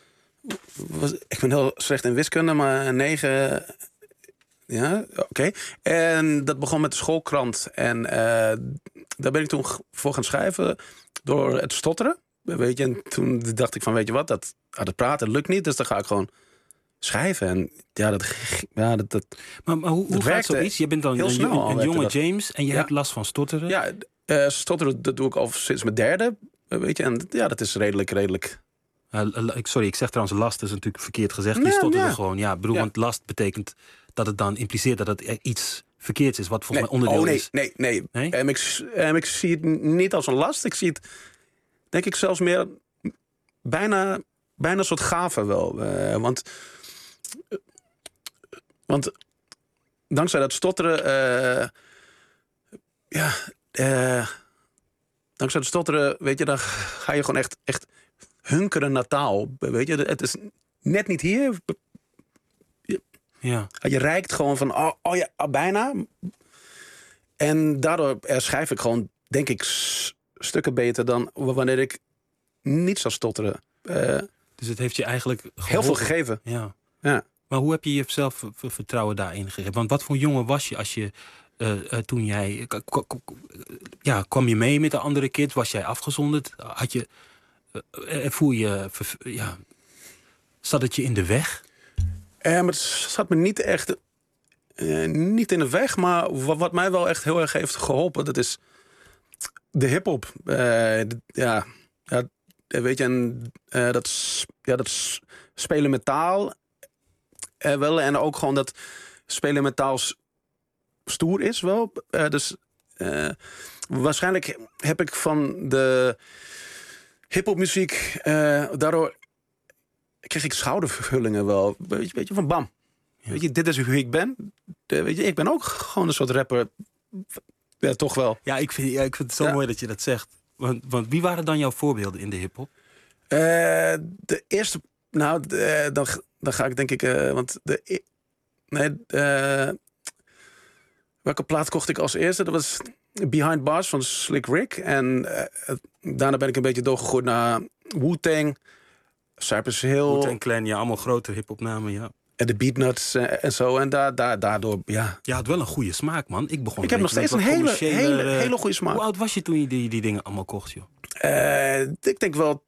Speaker 18: ik ben heel slecht in wiskunde, maar 9... Ja, oké. En dat begon met de schoolkrant. En daar ben ik toen voor gaan schrijven door het stotteren. Weet je, en toen dacht ik van, weet je wat, dat praten lukt niet, dus dan ga ik gewoon schrijven. En dat
Speaker 17: Maar hoe gaat zoiets? Je bent dan een jonge James en je hebt last van stotteren?
Speaker 18: Ja, stotteren, dat doe ik al sinds mijn 3e, weet je. En dat is redelijk...
Speaker 17: Sorry, ik zeg trouwens last, is natuurlijk verkeerd gezegd. Je stotterde gewoon, want last betekent dat het dan impliceert dat het iets verkeerds is, wat volgens mij onderdeel is.
Speaker 18: Nee. Ik zie het niet als een last, ik zie het... Denk ik zelfs meer bijna een soort gave wel. Want dankzij dat stotteren dankzij het stotteren, weet je, dan ga je gewoon echt hunkeren naar taal. Weet je, het is net niet hier.
Speaker 17: Ja.
Speaker 18: Je reikt gewoon van, bijna. En daardoor schrijf ik gewoon, denk ik, stukken beter dan wanneer ik niet zou stotteren.
Speaker 17: Dus het heeft je eigenlijk geholpen.
Speaker 18: Heel veel gegeven.
Speaker 17: Ja.
Speaker 18: Ja.
Speaker 17: Maar hoe heb je jezelf vertrouwen daarin gegeven? Want wat voor jongen was je als je toen jij... kwam je mee met de andere kids? Was jij afgezonderd? Had je... voel je... zat het je in de weg?
Speaker 18: Maar het zat me niet echt... niet in de weg, maar wat mij wel echt heel erg heeft geholpen... dat is de hiphop. Weet je, en dat spelen met taal... wel, en ook gewoon dat spelen met taal stoer is wel. Waarschijnlijk heb ik van de hiphopmuziek... daardoor kreeg ik schoudervervullingen wel. Weet je, van bam. Ja. Weet je, dit is wie ik ben. Weet je, ik ben ook gewoon een soort rapper. Ja, toch wel.
Speaker 17: Ja, ik vind het zo mooi dat je dat zegt. Want wie waren dan jouw voorbeelden in de hiphop?
Speaker 18: De eerste... Nou, dan ga ik denk ik... welke plaat kocht ik als eerste? Dat was Behind Bars van Slick Rick. En daarna ben ik een beetje doorgegooid naar Wu-Tang, Cypress Hill.
Speaker 17: Wu-Tang Clan, ja, allemaal grote hiphopnamen, ja.
Speaker 18: En de Beatnuts en zo. En daardoor, ja.
Speaker 17: Je had wel een goede smaak, man. Ik
Speaker 18: heb nog steeds een hele goede smaak.
Speaker 17: Hoe oud was je toen je die dingen allemaal kocht, joh?
Speaker 18: Ik denk wel...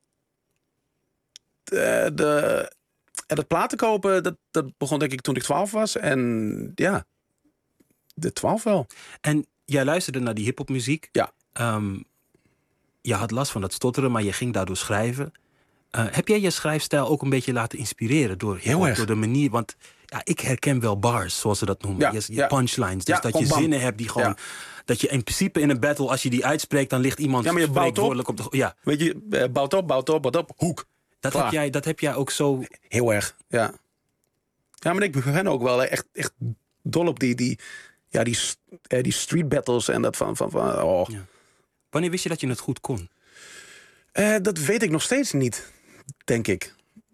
Speaker 18: het platen kopen, dat begon denk ik toen ik 12 was. En ja, de 12 wel.
Speaker 17: En jij luisterde naar die hiphopmuziek.
Speaker 18: Ja.
Speaker 17: Je had last van dat stotteren, maar je ging daardoor schrijven. Heb jij je schrijfstijl ook een beetje laten inspireren door de manier? Want ja, ik herken wel bars, zoals ze dat noemen. Je punchlines. Dus dat je zinnen hebt die gewoon... Dat je in principe in een battle, als je die uitspreekt, dan ligt iemand...
Speaker 18: Ja, maar je bouwt op.
Speaker 17: Ja.
Speaker 18: Weet je, bouwt op, hoek.
Speaker 17: Dat heb jij ook zo...
Speaker 18: Heel erg, ja. Ja, maar ik ben ook wel echt dol op die street battles en dat van oh.
Speaker 17: Ja. Wanneer wist je dat je het goed kon?
Speaker 18: Dat weet ik nog steeds niet, denk ik.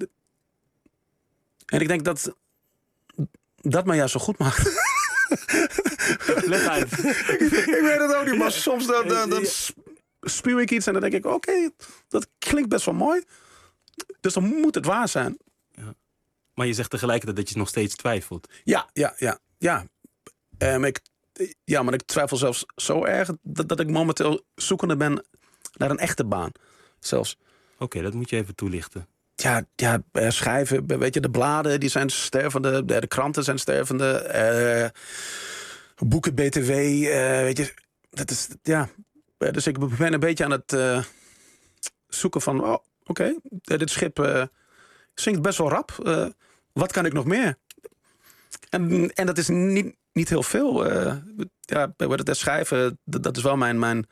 Speaker 18: En ik denk dat mij juist zo goed maakt.
Speaker 17: Leg uit.
Speaker 18: Ik weet het ook niet, maar soms dan spuw ik iets en dan denk ik... Oké, dat klinkt best wel mooi. Dus dan moet het waar zijn.
Speaker 17: Ja. Maar je zegt tegelijkertijd dat je nog steeds twijfelt.
Speaker 18: Ja. Maar ik twijfel zelfs zo erg dat ik momenteel zoekende ben naar een echte baan. Zelfs.
Speaker 17: Oké, dat moet je even toelichten.
Speaker 18: Ja, schrijven, weet je, de bladen die zijn stervende, de kranten zijn stervende, boeken, BTW, weet je, dat is, ja. Dus ik ben een beetje aan het zoeken van, oké, dit schip zinkt best wel rap. Wat kan ik nog meer? En dat is niet heel veel. Het schrijven, dat is wel mijn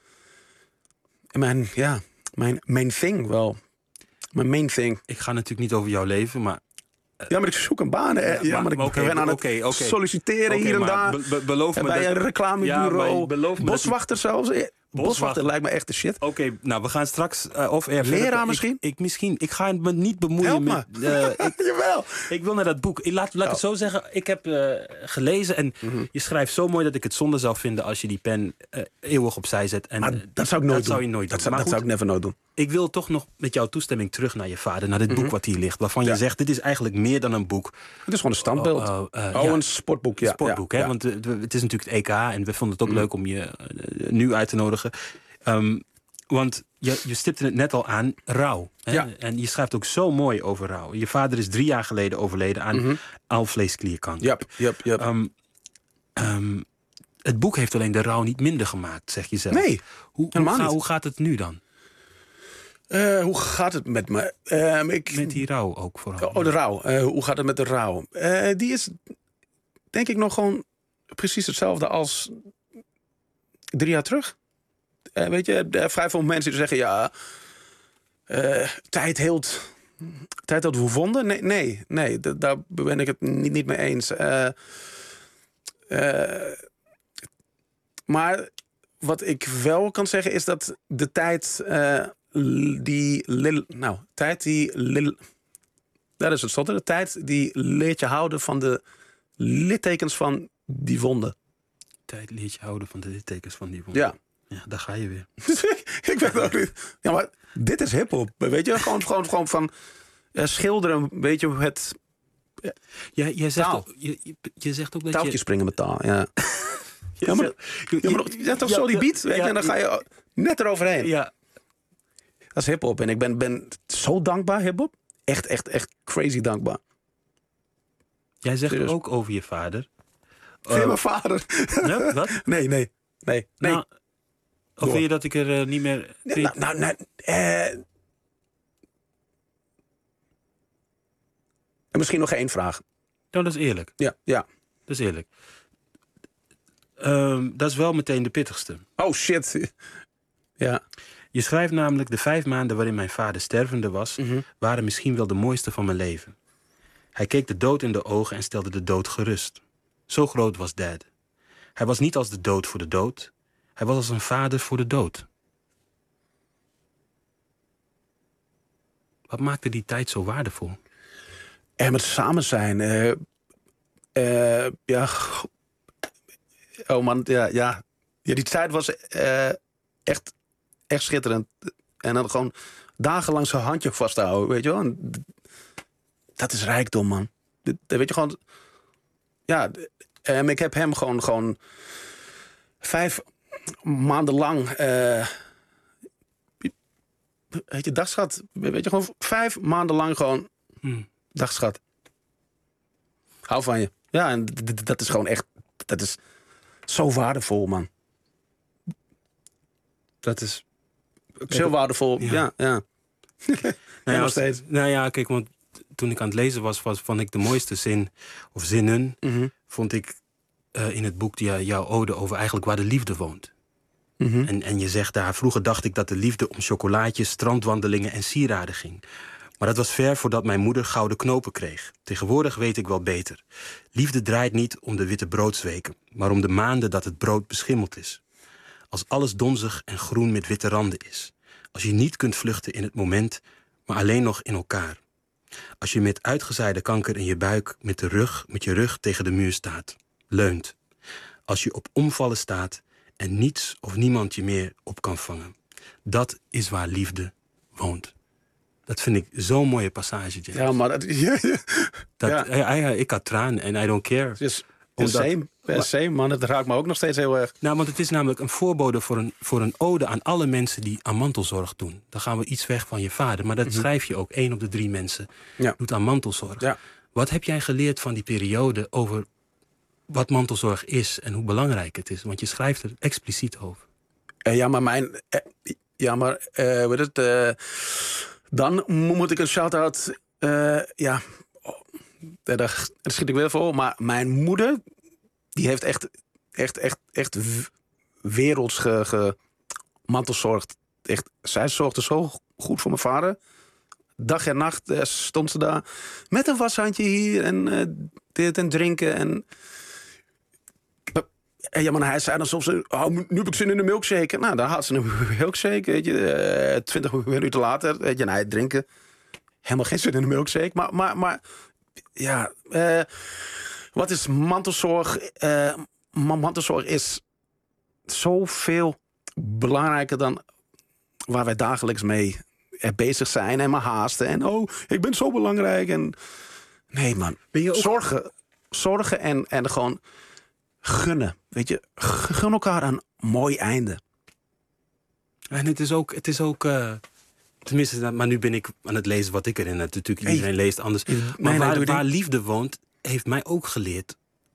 Speaker 18: thing wel. Mijn main thing.
Speaker 17: Ik ga natuurlijk niet over jouw leven, maar...
Speaker 18: Ja, maar ik zoek een baan. Maar ik ben aan het solliciteren hier en daar.
Speaker 17: Beloof me
Speaker 18: bij een reclamebureau.
Speaker 17: Boswachter
Speaker 18: zelfs. Boswachter lijkt me echt de shit.
Speaker 17: Oké, nou, we gaan straks...
Speaker 18: Leraar misschien?
Speaker 17: Ik ga me niet bemoeien met...
Speaker 18: Jawel.
Speaker 17: Ik wil naar dat boek. Laat ik het zo zeggen. Ik heb gelezen en je schrijft zo mooi dat ik het zonde zou vinden als je die pen eeuwig opzij zet. En,
Speaker 18: dat zou ik nooit doen.
Speaker 17: Zou je nooit doen.
Speaker 18: Dat zou ik never nooit doen.
Speaker 17: Ik wil toch nog met jouw toestemming terug naar je vader, naar dit boek wat hier ligt. Waarvan je zegt, dit is eigenlijk meer dan een boek.
Speaker 18: Het is gewoon een standbeeld. Een sportboek.
Speaker 17: Een sportboek, hè? Want het is natuurlijk het EK en we vonden het ook leuk om je nu uit te nodigen. Want je stipte het net al aan, rouw. Hè?
Speaker 18: Ja.
Speaker 17: En je schrijft ook zo mooi over rouw. Je vader is 3 jaar geleden overleden aan alvleesklierkanker.
Speaker 18: Yep.
Speaker 17: Het boek heeft alleen de rouw niet minder gemaakt, zeg je zelf.
Speaker 18: Nee,
Speaker 17: hoe gaat het nu dan?
Speaker 18: Hoe gaat het met me?
Speaker 17: Met die rouw ook vooral.
Speaker 18: De rouw. Hoe gaat het met de rouw? Die is, denk ik, nog gewoon precies hetzelfde als 3 jaar terug. Weet je, vrij veel mensen die zeggen... tijd heelt wonden. Nee, daar ben ik het niet mee eens. Maar wat ik wel kan zeggen is dat de tijd dat is het slotte. De tijd die leert je houden van de littekens van die wonden.
Speaker 17: Tijd leert je houden van de littekens van die wonden. Ja, daar ga je weer.
Speaker 18: Ik weet het ook niet. Ja, maar dit is hiphop. Weet je, gewoon van schilderen, weet je, het.
Speaker 17: Jij zegt ook, je zegt ook dat
Speaker 18: touwtjes springen met taal, ja. Maar je hebt toch zo die beat, weet je, en dan ga je net eroverheen.
Speaker 17: Ja.
Speaker 18: Dat is hiphop en ik ben zo dankbaar, hiphop. Echt crazy dankbaar.
Speaker 17: Jij zegt ook over je vader.
Speaker 18: Vind je mijn vader?
Speaker 17: Ja, wat?
Speaker 18: Nee.
Speaker 17: Nou, of vind je dat ik er niet meer...
Speaker 18: En misschien nog één vraag.
Speaker 17: Nou, dat is eerlijk.
Speaker 18: Ja.
Speaker 17: Dat is eerlijk. Dat is wel meteen de pittigste.
Speaker 18: Oh, shit. Ja.
Speaker 17: Je schrijft namelijk: de 5 maanden waarin mijn vader stervende was, waren misschien wel de mooiste van mijn leven. Hij keek de dood in de ogen en stelde de dood gerust. Zo groot was Dad. Hij was niet als de dood voor de dood. Hij was als een vader voor de dood. Wat maakte die tijd zo waardevol?
Speaker 18: En met samen zijn. Ja. Oh man, ja. Die tijd was echt schitterend. En dan gewoon dagenlang zijn handje vasthouden, weet je wel. En dat is rijkdom, man. Weet je, gewoon... Ja, ik heb hem gewoon 5 maanden lang... weet je, dagschat. Weet je, gewoon 5 maanden lang gewoon... Dagschat. Hou van je. Ja, en dat is gewoon echt... Dat is zo waardevol, man. Dat is... Zo waardevol, ja. Nog steeds.
Speaker 17: Nou ja, kijk, want toen ik aan het lezen was, vond ik de mooiste zin, of zinnen, vond ik in het boek jouw ode over eigenlijk waar de liefde woont. En je zegt daar: vroeger dacht ik dat de liefde om chocolaatjes, strandwandelingen en sieraden ging. Maar dat was ver voordat mijn moeder gouden knopen kreeg. Tegenwoordig weet ik wel beter. Liefde draait niet om de witte broodsweken, maar om de maanden dat het brood beschimmeld is. Als alles donzig en groen met witte randen is. Als je niet kunt vluchten in het moment, maar alleen nog in elkaar. Als je met uitgezaaide kanker in je buik met je rug tegen de muur staat. Leunt. Als je op omvallen staat en niets of niemand je meer op kan vangen. Dat is waar liefde woont. Dat vind ik zo'n mooie passage, James.
Speaker 18: Ja, maar
Speaker 17: ik had tranen en I don't care.
Speaker 18: Dus, same, man. Het raakt me ook nog steeds heel erg.
Speaker 17: Nou, want het is namelijk een voorbode voor een ode aan alle mensen die aan mantelzorg doen. Dan gaan we iets weg van je vader. Maar dat schrijf je ook. 1 op de 3 mensen doet aan mantelzorg. Ja. Wat heb jij geleerd van die periode over wat mantelzorg is en hoe belangrijk het is? Want je schrijft er expliciet over.
Speaker 18: Dan moet ik een shout-out... daar schiet ik weer voor. Maar mijn moeder, die heeft echt werelds mantelzorgd. Zij zorgde zo goed voor mijn vader. Dag en nacht stond ze daar met een washandje hier en dit en drinken. En ja, maar hij zei dan soms: nu heb ik zin in een milkshake. Nou, dan had ze een milkshake, weet je. 20 minuten later, weet je, hij drinken. Helemaal geen zin in een milkshake. Maar ja, wat is mantelzorg? Mantelzorg is zoveel belangrijker dan waar wij dagelijks mee bezig zijn. En maar haasten. En ik ben zo belangrijk. En nee, man. Ben je ook... Zorgen en gewoon gunnen. Weet je, gun elkaar een mooi einde.
Speaker 17: En het is ook tenminste, maar nu ben ik aan het lezen wat ik erin heb. Natuurlijk, iedereen leest anders. Maar waar liefde woont, heeft mij ook geleerd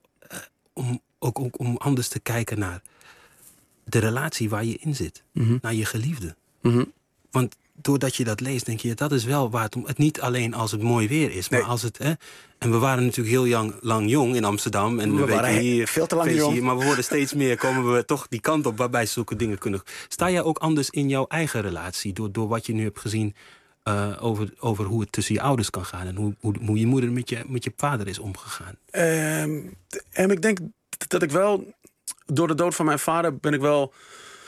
Speaker 17: om anders te kijken naar de relatie waar je in zit. Naar je geliefde. Want doordat je dat leest, denk je, dat is wel waar het niet alleen als het mooi weer is, maar als het... En we waren natuurlijk heel lang jong in Amsterdam. En we waren hier veel te lang jong. Maar we worden steeds meer, komen we toch die kant op waarbij zulke dingen kunnen... Sta jij ook anders in jouw eigen relatie door wat je nu hebt gezien over hoe het tussen je ouders kan gaan en hoe je moeder met je vader is omgegaan?
Speaker 18: En ik denk dat ik wel, door de dood van mijn vader ben ik wel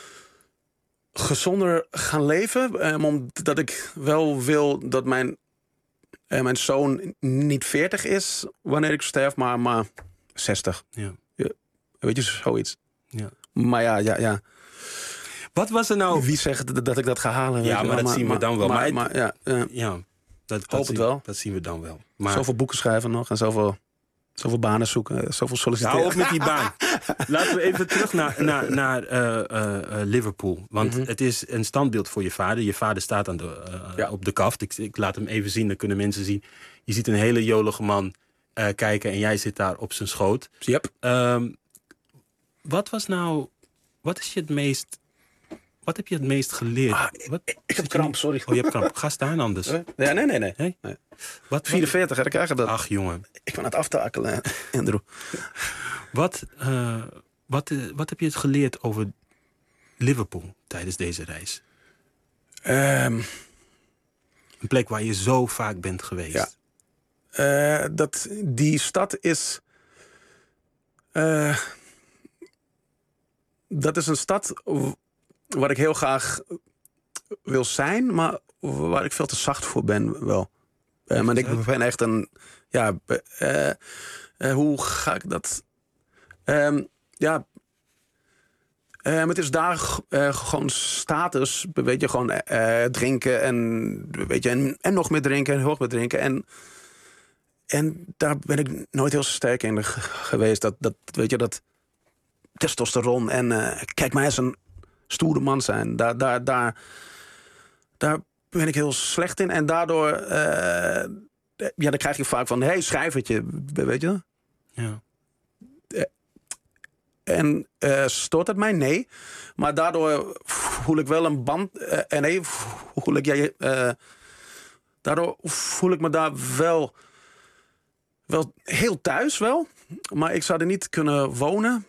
Speaker 18: gezonder gaan leven. Omdat ik wel wil dat mijn zoon niet 40 is wanneer ik sterf, maar 60.
Speaker 17: Ja.
Speaker 18: Weet je, zoiets.
Speaker 17: Ja.
Speaker 18: Maar ja.
Speaker 17: Wat was er nou...
Speaker 18: Wie zegt dat ik dat ga halen?
Speaker 17: Ja, maar dat zien we dan wel.
Speaker 18: Hoop het wel.
Speaker 17: Dat zien we dan wel.
Speaker 18: Maar... Zoveel boeken schrijven nog en zoveel banen zoeken, zoveel solliciteren.
Speaker 17: Hou op met die baan. Laten we even terug naar Liverpool. Want het is een standbeeld voor je vader. Je vader staat op de kaft. Ik laat hem even zien, dan kunnen mensen zien. Je ziet een hele jolige man kijken en jij zit daar op zijn schoot.
Speaker 18: Yep.
Speaker 17: Wat heb je het meest geleerd?
Speaker 18: Ik heb kramp, sorry.
Speaker 17: Oh, je hebt kramp. Ga staan anders.
Speaker 18: Ja, nee. Wat 44, hè, dan krijg je dat.
Speaker 17: Ach, jongen.
Speaker 18: Ik ben aan het aftakelen, Andrew.
Speaker 17: Wat heb je het geleerd over Liverpool tijdens deze reis? Een plek waar je zo vaak bent geweest.
Speaker 18: Ja. Die stad is... dat is een stad waar ik heel graag wil zijn, maar waar ik veel te zacht voor ben wel. Maar ik ben echt een... hoe ga ik dat... het is daar gewoon status. Weet je, gewoon drinken en nog meer drinken en nog meer drinken. En daar ben ik nooit heel sterk in geweest. Dat testosteron en kijk mij eens een stoere man zijn. Daar ben ik heel slecht in. En daardoor dan krijg je vaak van, hey, schrijvertje, weet je?
Speaker 17: Ja.
Speaker 18: En stoort het mij? Nee. Maar daardoor voel ik wel een band. Daardoor voel ik me daar wel heel thuis wel. Maar ik zou er niet kunnen wonen.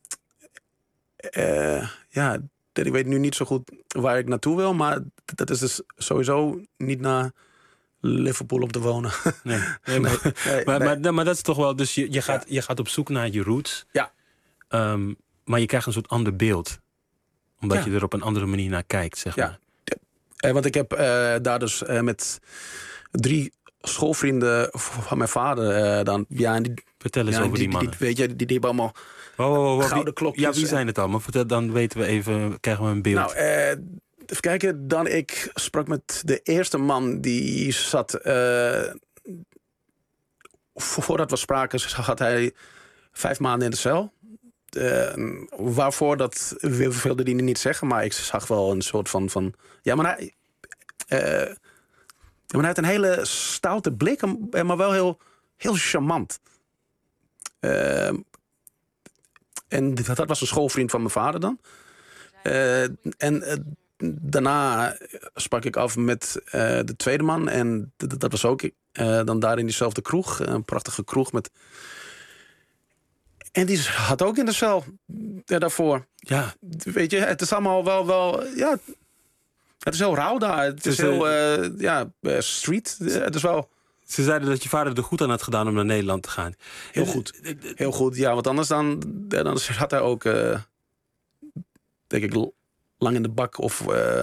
Speaker 18: Ik weet nu niet zo goed waar ik naartoe wil. Maar dat is dus sowieso niet naar Liverpool op te wonen.
Speaker 17: Nee. Maar dat is toch wel... Dus je gaat op zoek naar je roots.
Speaker 18: Ja.
Speaker 17: Maar je krijgt een soort ander beeld. Omdat je er op een andere manier naar kijkt, zeg maar.
Speaker 18: Ja. Want ik heb daar dus met 3 schoolvrienden van mijn vader dan...
Speaker 17: Vertel eens over die mannen.
Speaker 18: Die hebben allemaal gouden klokjes.
Speaker 17: Ja, wie zijn het allemaal? Vertel, dan weten we even, krijgen we een beeld.
Speaker 18: Nou, even kijken. Ik sprak met de eerste man die zat... voordat we spraken, had hij 5 maanden in de cel. Waarvoor, dat wilde hij niet zeggen. Maar ik zag wel een soort van maar hij heeft een hele stoute blik, maar wel heel charmant. En dat was een schoolvriend van mijn vader dan. Daarna sprak ik af met de tweede man. En dat was ook dan daar in diezelfde kroeg. Een prachtige kroeg met... En die had ook in de cel daarvoor.
Speaker 17: Ja.
Speaker 18: Weet je, het is allemaal wel het is heel rauw daar. Het is heel street. Het is wel...
Speaker 17: Ze zeiden dat je vader er goed aan had gedaan om naar Nederland te gaan.
Speaker 18: Heel goed. Heel goed, ja. Want anders dan had hij ook, denk ik, lang in de bak. Of,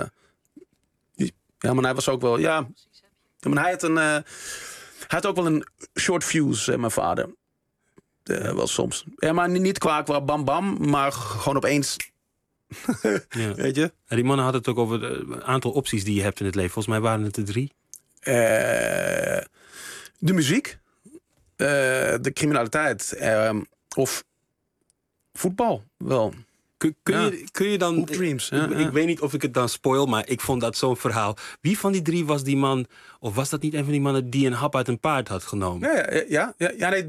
Speaker 18: maar hij was ook wel... Ja, maar hij had ook wel een short fuse, mijn vader. Wel soms. Ja, maar niet qua bam bam, maar gewoon opeens...
Speaker 17: Ja.
Speaker 18: Weet je?
Speaker 17: En die mannen hadden het ook over een aantal opties die je hebt in het leven. Volgens mij waren het er 3.
Speaker 18: De muziek, de criminaliteit of voetbal wel.
Speaker 17: Kun je dan...
Speaker 18: Dreams.
Speaker 17: Ik weet niet of ik het dan spoil, maar ik vond dat zo'n verhaal. Wie van die 3 was die man, of was dat niet een van die mannen die een hap uit een paard had genomen?
Speaker 18: Nee.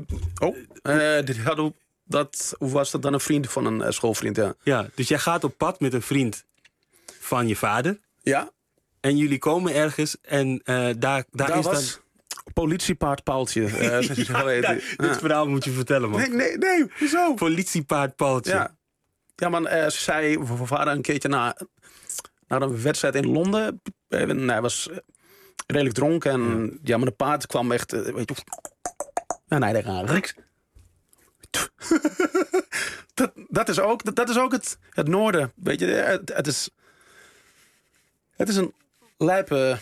Speaker 18: Dat was dan een vriend van een schoolvriend, ja.
Speaker 17: Ja, dus jij gaat op pad met een vriend van je vader.
Speaker 18: Ja.
Speaker 17: En jullie komen ergens en daar is
Speaker 18: was
Speaker 17: dan...
Speaker 18: Politiepaard Paaltje.
Speaker 17: Dit verhaal moet je vertellen, man.
Speaker 18: Nee, hoezo?
Speaker 17: Politiepaard Paaltje.
Speaker 18: Ja, man, zij waren een keertje naar een wedstrijd in Londen. Hij was redelijk dronken. En maar de paard kwam echt... weet je, hij deed aan Riks. dat is ook het noorden. Weet je, het is Het is een lijpe...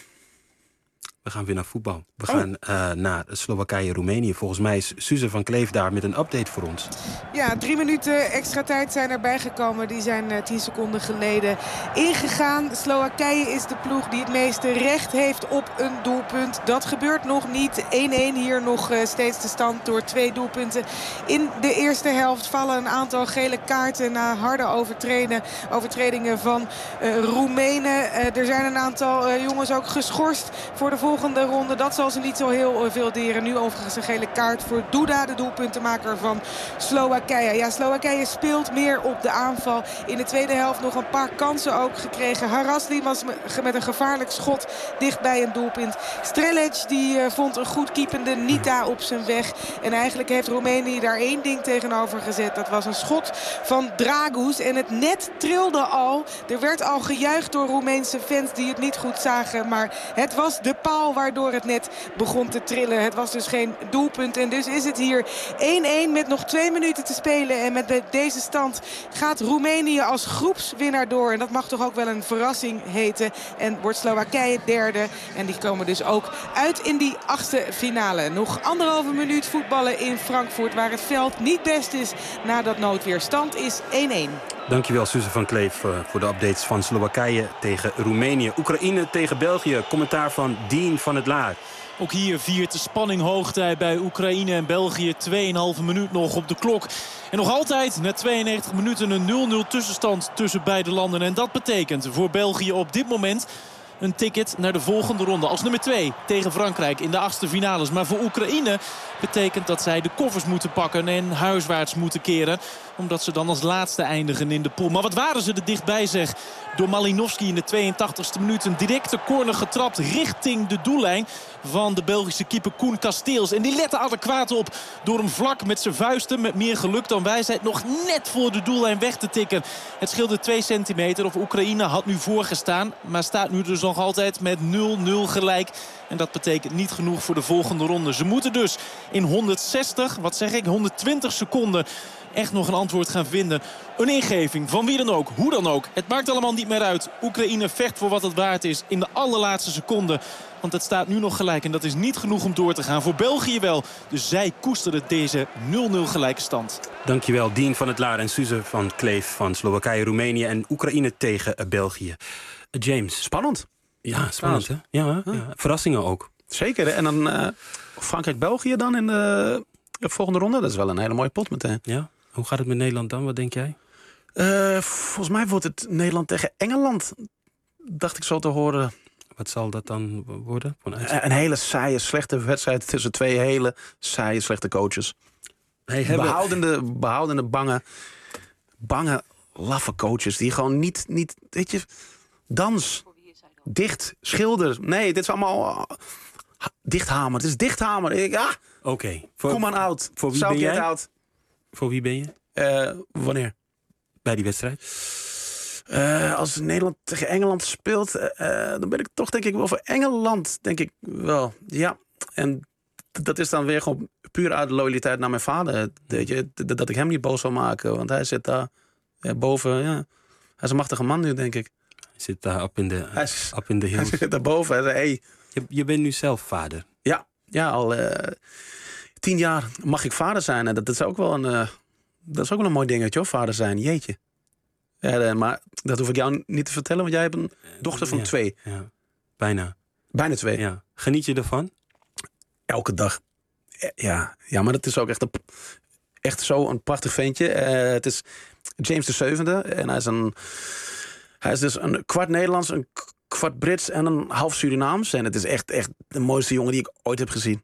Speaker 17: We gaan weer naar voetbal. We gaan naar Slowakije-Roemenië. Volgens mij is Suze van Kleef daar met een update voor ons.
Speaker 19: Ja, 3 minuten extra tijd zijn erbij gekomen. Die zijn 10 seconden geleden ingegaan. Slowakije is de ploeg die het meeste recht heeft op een doelpunt. Dat gebeurt nog niet. 1-1 hier nog steeds de stand door 2 doelpunten. In de eerste helft vallen een aantal gele kaarten na harde overtredingen van Roemenen. Er zijn een aantal jongens ook geschorst voor de volgende ronde. Dat zal ze niet zo heel veel deren. Nu overigens een gele kaart voor Duda, de doelpuntenmaker van Slowakije. Ja, Slowakije speelt meer op de aanval. In de tweede helft nog een paar kansen ook gekregen. Haraslin was met een gevaarlijk schot dicht bij een doelpunt. Strelec die vond een goed keepende Nita op zijn weg. En eigenlijk heeft Roemenië daar 1 ding tegenover gezet. Dat was een schot van Dragus. En het net trilde al. Er werd al gejuicht door Roemeense fans die het niet goed zagen. Maar het was de paal waardoor het net begon te trillen. Het was dus geen doelpunt. En dus is het hier 1-1 met nog 2 minuten te spelen. En met deze stand gaat Roemenië als groepswinnaar door. En dat mag toch ook wel een verrassing heten. En wordt Slowakije derde. En die komen dus ook uit in die 8e finale. Nog 1,5 minuut voetballen in Frankfurt. Waar het veld niet best is na dat noodweer. Stand is 1-1.
Speaker 17: Dankjewel Suze van Kleef voor de updates van Slowakije tegen Roemenië. Oekraïne tegen België. Commentaar van Dien van het Laar.
Speaker 20: Ook hier viert de spanning hoogtij bij Oekraïne en België. 2,5 minuut nog op de klok. En nog altijd, na 92 minuten, een 0-0 tussenstand tussen beide landen. En dat betekent voor België op dit moment een ticket naar de volgende ronde. Als nummer 2 tegen Frankrijk in de 8e finales. Maar voor Oekraïne betekent dat zij de koffers moeten pakken en huiswaarts moeten keren. Omdat ze dan als laatste eindigen in de pool. Maar wat waren ze er dichtbij, zeg. Door Malinovski in de 82e minuut een directe corner getrapt richting de doellijn van de Belgische keeper Koen Kasteels. En die lette adequaat op door hem vlak met zijn vuisten, met meer geluk dan wijsheid, nog net voor de doellijn weg te tikken. Het scheelde 2 centimeter. Of Oekraïne had nu voorgestaan, maar staat nu dus nog altijd met 0-0 gelijk. En dat betekent niet genoeg voor de volgende ronde. Ze moeten dus in 120 seconden echt nog een antwoord gaan vinden. Een ingeving van wie dan ook, hoe dan ook. Het maakt allemaal niet meer uit. Oekraïne vecht voor wat het waard is in de allerlaatste seconde. Want het staat nu nog gelijk en dat is niet genoeg om door te gaan. Voor België wel. Dus zij koesteren deze 0-0 gelijke stand.
Speaker 17: Dankjewel Dien van het Laar en Suze van Kleef van Slowakije, Roemenië en Oekraïne tegen België. James.
Speaker 18: Spannend.
Speaker 17: Ja, spannend hè? Ja. Verrassingen ook.
Speaker 18: Zeker. En dan Frankrijk-België dan in de volgende ronde. Dat is wel een hele mooie pot meteen.
Speaker 17: Ja. Hoe gaat het met Nederland dan? Wat denk jij?
Speaker 18: Volgens mij wordt het Nederland tegen Engeland. Dacht ik zo te horen.
Speaker 17: Wat zal dat dan worden?
Speaker 18: Een hele saaie, slechte wedstrijd tussen 2 hele saaie, slechte coaches. Behoudende bange, laffe coaches. Die gewoon niet weet je, dans, dicht, schilder. Nee, dit is allemaal dichthamer. Het is dichthamer.
Speaker 17: Oké.
Speaker 18: Kom maar out.
Speaker 17: Voor wie ben jij? Out. Voor wie ben je?
Speaker 18: Wanneer?
Speaker 17: Bij die wedstrijd?
Speaker 18: Als Nederland tegen Engeland speelt, dan ben ik toch denk ik wel voor Engeland. Denk ik wel, ja. En dat is dan weer gewoon puur uit de loyaliteit naar mijn vader. Weet je, dat ik hem niet boos zal maken. Want hij zit daar boven. Ja. Hij is een machtige man nu, denk ik.
Speaker 17: Hij zit daar up in de hills.
Speaker 18: Hij zit daarboven. Hij zei, hey.
Speaker 17: Je bent nu zelf vader.
Speaker 18: Ja, al 10 jaar mag ik vader zijn. En dat is ook wel een mooi dingetje, hoor, vader zijn. Jeetje. Ja, maar dat hoef ik jou niet te vertellen, want jij hebt een dochter van 2.
Speaker 17: Ja, bijna.
Speaker 18: Bijna 2.
Speaker 17: Ja. Geniet je ervan?
Speaker 18: Elke dag. Ja, maar dat is ook echt zo een prachtig ventje. Het is James VII en hij is dus een kwart Nederlands, een kwart Brits en een half Surinaams. En het is echt de mooiste jongen die ik ooit heb gezien.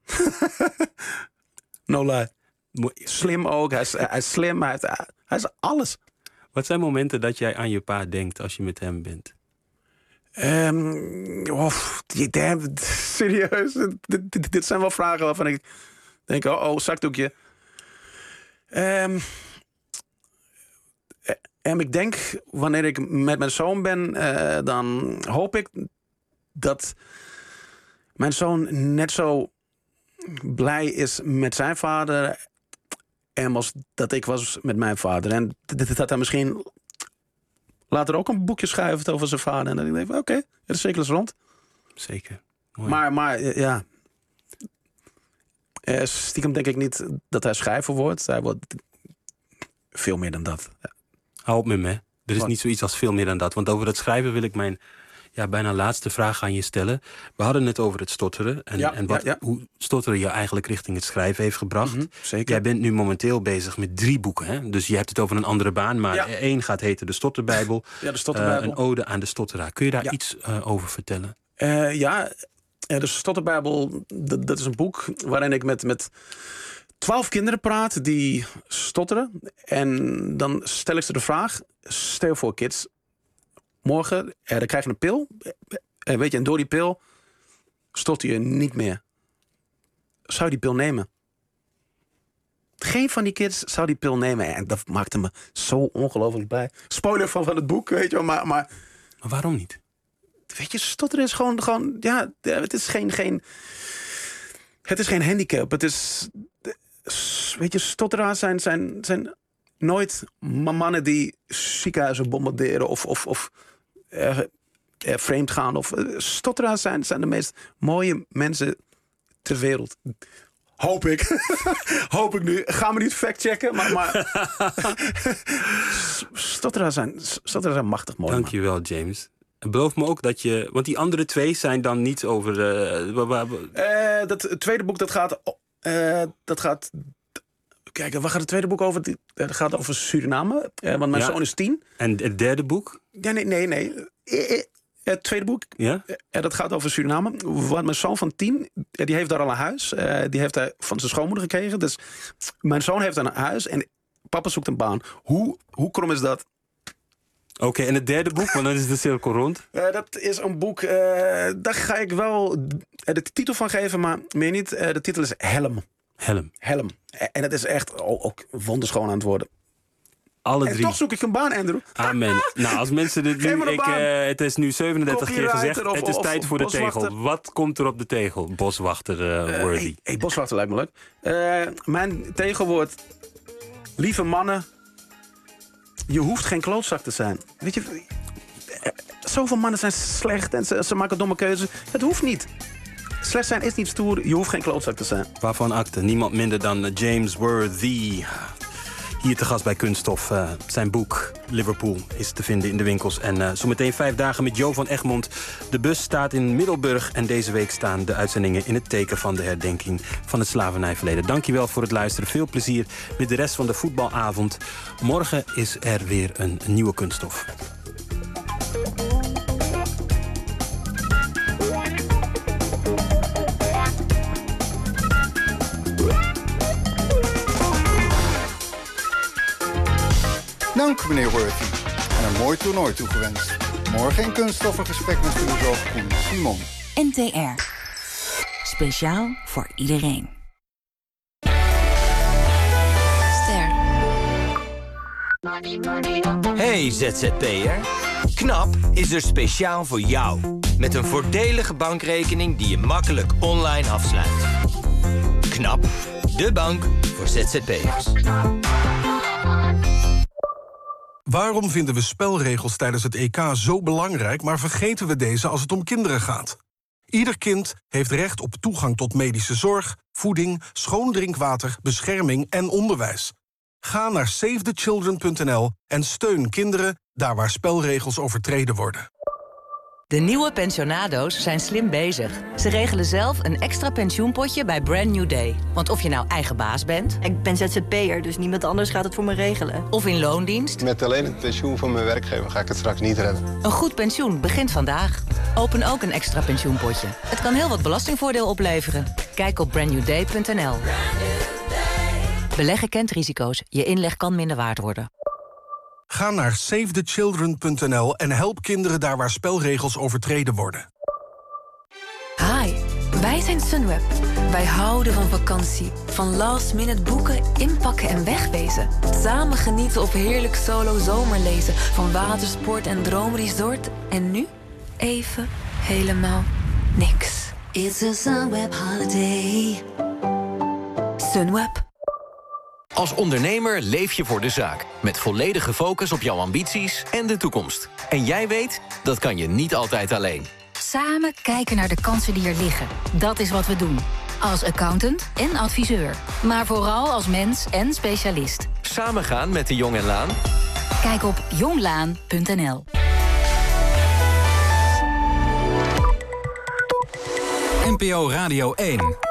Speaker 18: No lie. Slim ook, hij is slim, hij is alles.
Speaker 17: Wat zijn momenten dat jij aan je pa denkt als je met hem bent?
Speaker 18: Serieus? Dit zijn wel vragen waarvan ik denk, zakdoekje. En ik denk, wanneer ik met mijn zoon ben, dan hoop ik dat mijn zoon net zo blij is met zijn vader en als dat ik was met mijn vader. En dat hij misschien later ook een boekje schrijven over zijn vader. En dan denk ik van, oké, het is zeker rond.
Speaker 17: Zeker. Mooi.
Speaker 18: Maar ja... stiekem denk ik niet dat hij schrijver wordt. Hij wordt veel meer dan dat. Ja.
Speaker 17: Hou op met me. Er is niet zoiets als veel meer dan dat. Want over het schrijven wil ik mijn bijna laatste vraag aan je stellen. We hadden het over het stotteren. Hoe stotteren je eigenlijk richting het schrijven heeft gebracht.
Speaker 18: Zeker.
Speaker 17: Jij bent nu momenteel bezig met 3 boeken. Hè? Dus je hebt het over een andere baan. Maar 1 gaat heten De Stotterbijbel.
Speaker 18: Ja, De Stotterbijbel.
Speaker 17: Een ode aan de stotteraar. Kun je daar iets over vertellen?
Speaker 18: De Stotterbijbel, dat is een boek waarin ik met 12 kinderen praat die stotteren. En dan stel ik ze de vraag, stel voor kids, morgen dan krijg je een pil. En door die pil stotter je niet meer. Zou je die pil nemen? Geen van die kids zou die pil nemen. En dat maakte me zo ongelooflijk blij. Spoiler van het boek, weet je wel. Maar
Speaker 17: waarom niet?
Speaker 18: Weet je, stotteren is gewoon ja, het is geen handicap. Het is, weet je, stotteraars zijn nooit mannen die ziekenhuizen bombarderen of vreemd gaan. Stotteraars zijn de meest mooie mensen ter wereld. Hoop ik. Hoop ik nu. Ga me niet factchecken, maar stotteraars zijn machtig mooi.
Speaker 17: Dankjewel, James. Beloof me ook dat je... Want die andere 2 zijn dan niet over...
Speaker 18: Dat tweede boek, dat gaat... Kijk, waar gaat het tweede boek over? Dat gaat over Suriname. Want mijn zoon is 10.
Speaker 17: En het derde boek?
Speaker 18: Ja, nee. Het tweede boek, dat gaat over Suriname. Want mijn zoon van 10, die heeft daar al een huis. Die heeft hij van zijn schoonmoeder gekregen. Dus mijn zoon heeft een huis en papa zoekt een baan. Hoe krom is dat?
Speaker 17: Oké, en het derde boek, want dan is de cirkel rond.
Speaker 18: Dat is een boek, daar ga ik wel de titel van geven, maar meer niet. De titel is Helm. Helm. En het is echt ook wonderschoon aan het worden.
Speaker 17: Alle
Speaker 18: en
Speaker 17: 3.
Speaker 18: toch zoek ik een baan, Andrew.
Speaker 17: Amen. Nou, als mensen dit nu... het is nu 37 keer gezegd. Het is tijd voor de tegel. Wat komt er op de tegel? Boswachter worthy.
Speaker 18: Boswachter lijkt me leuk. Mijn tegel wordt... Lieve mannen... Je hoeft geen klootzak te zijn. Weet je... Zoveel mannen zijn slecht en ze maken domme keuzes. Het hoeft niet. Slecht zijn is niet stoer. Je hoeft geen klootzak te zijn.
Speaker 17: Waarvan akte? Niemand minder dan James Worthy. Hier te gast bij Kunststof. Zijn boek Liverpool is te vinden in de winkels. En zometeen 5 dagen met Jo van Egmond. De bus staat in Middelburg. En deze week staan de uitzendingen in het teken van de herdenking van het slavernijverleden. Dankjewel voor het luisteren. Veel plezier met de rest van de voetbalavond. Morgen is er weer een nieuwe Kunststof.
Speaker 16: Dank, meneer Worthy. En een mooi toernooi toegewenst. Morgen in Kunststof een gesprek met filosoof Koen Simon.
Speaker 2: NTR. Speciaal voor iedereen.
Speaker 13: Ster. Hey ZZP'er. KNAP is er speciaal voor jou. Met een voordelige bankrekening die je makkelijk online afsluit. KNAP, de bank voor ZZP'ers.
Speaker 3: Waarom vinden we spelregels tijdens het EK zo belangrijk, maar vergeten we deze als het om kinderen gaat? Ieder kind heeft recht op toegang tot medische zorg, voeding, schoon drinkwater, bescherming en onderwijs. Ga naar SaveTheChildren.nl en steun kinderen daar waar spelregels overtreden worden.
Speaker 8: De nieuwe pensionado's zijn slim bezig. Ze regelen zelf een extra pensioenpotje bij Brand New Day. Want of je nou eigen baas bent...
Speaker 9: Ik ben ZZP'er, dus niemand anders gaat het voor me regelen.
Speaker 8: Of in loondienst...
Speaker 10: Met alleen het pensioen van mijn werkgever ga ik het straks niet redden.
Speaker 8: Een goed pensioen begint vandaag. Open ook een extra pensioenpotje. Het kan heel wat belastingvoordeel opleveren. Kijk op brandnewday.nl. Beleggen kent risico's. Je inleg kan minder waard worden.
Speaker 3: Ga naar SaveTheChildren.nl en help kinderen daar waar spelregels overtreden worden.
Speaker 14: Hi, wij zijn Sunweb. Wij houden van vakantie. Van last minute boeken, inpakken en wegwezen. Samen genieten op heerlijk solo zomerlezen. Van watersport en droomresort. En nu even helemaal niks.
Speaker 2: It's a Sunweb holiday.
Speaker 14: Sunweb.
Speaker 5: Als ondernemer leef je voor de zaak. Met volledige focus op jouw ambities en de toekomst. En jij weet, dat kan je niet altijd alleen.
Speaker 22: Samen kijken naar de kansen die er liggen. Dat is wat we doen. Als accountant en adviseur. Maar vooral als mens en specialist.
Speaker 5: Samen gaan met de Jong en Laan?
Speaker 22: Kijk op jonglaan.nl.
Speaker 15: NPO Radio 1.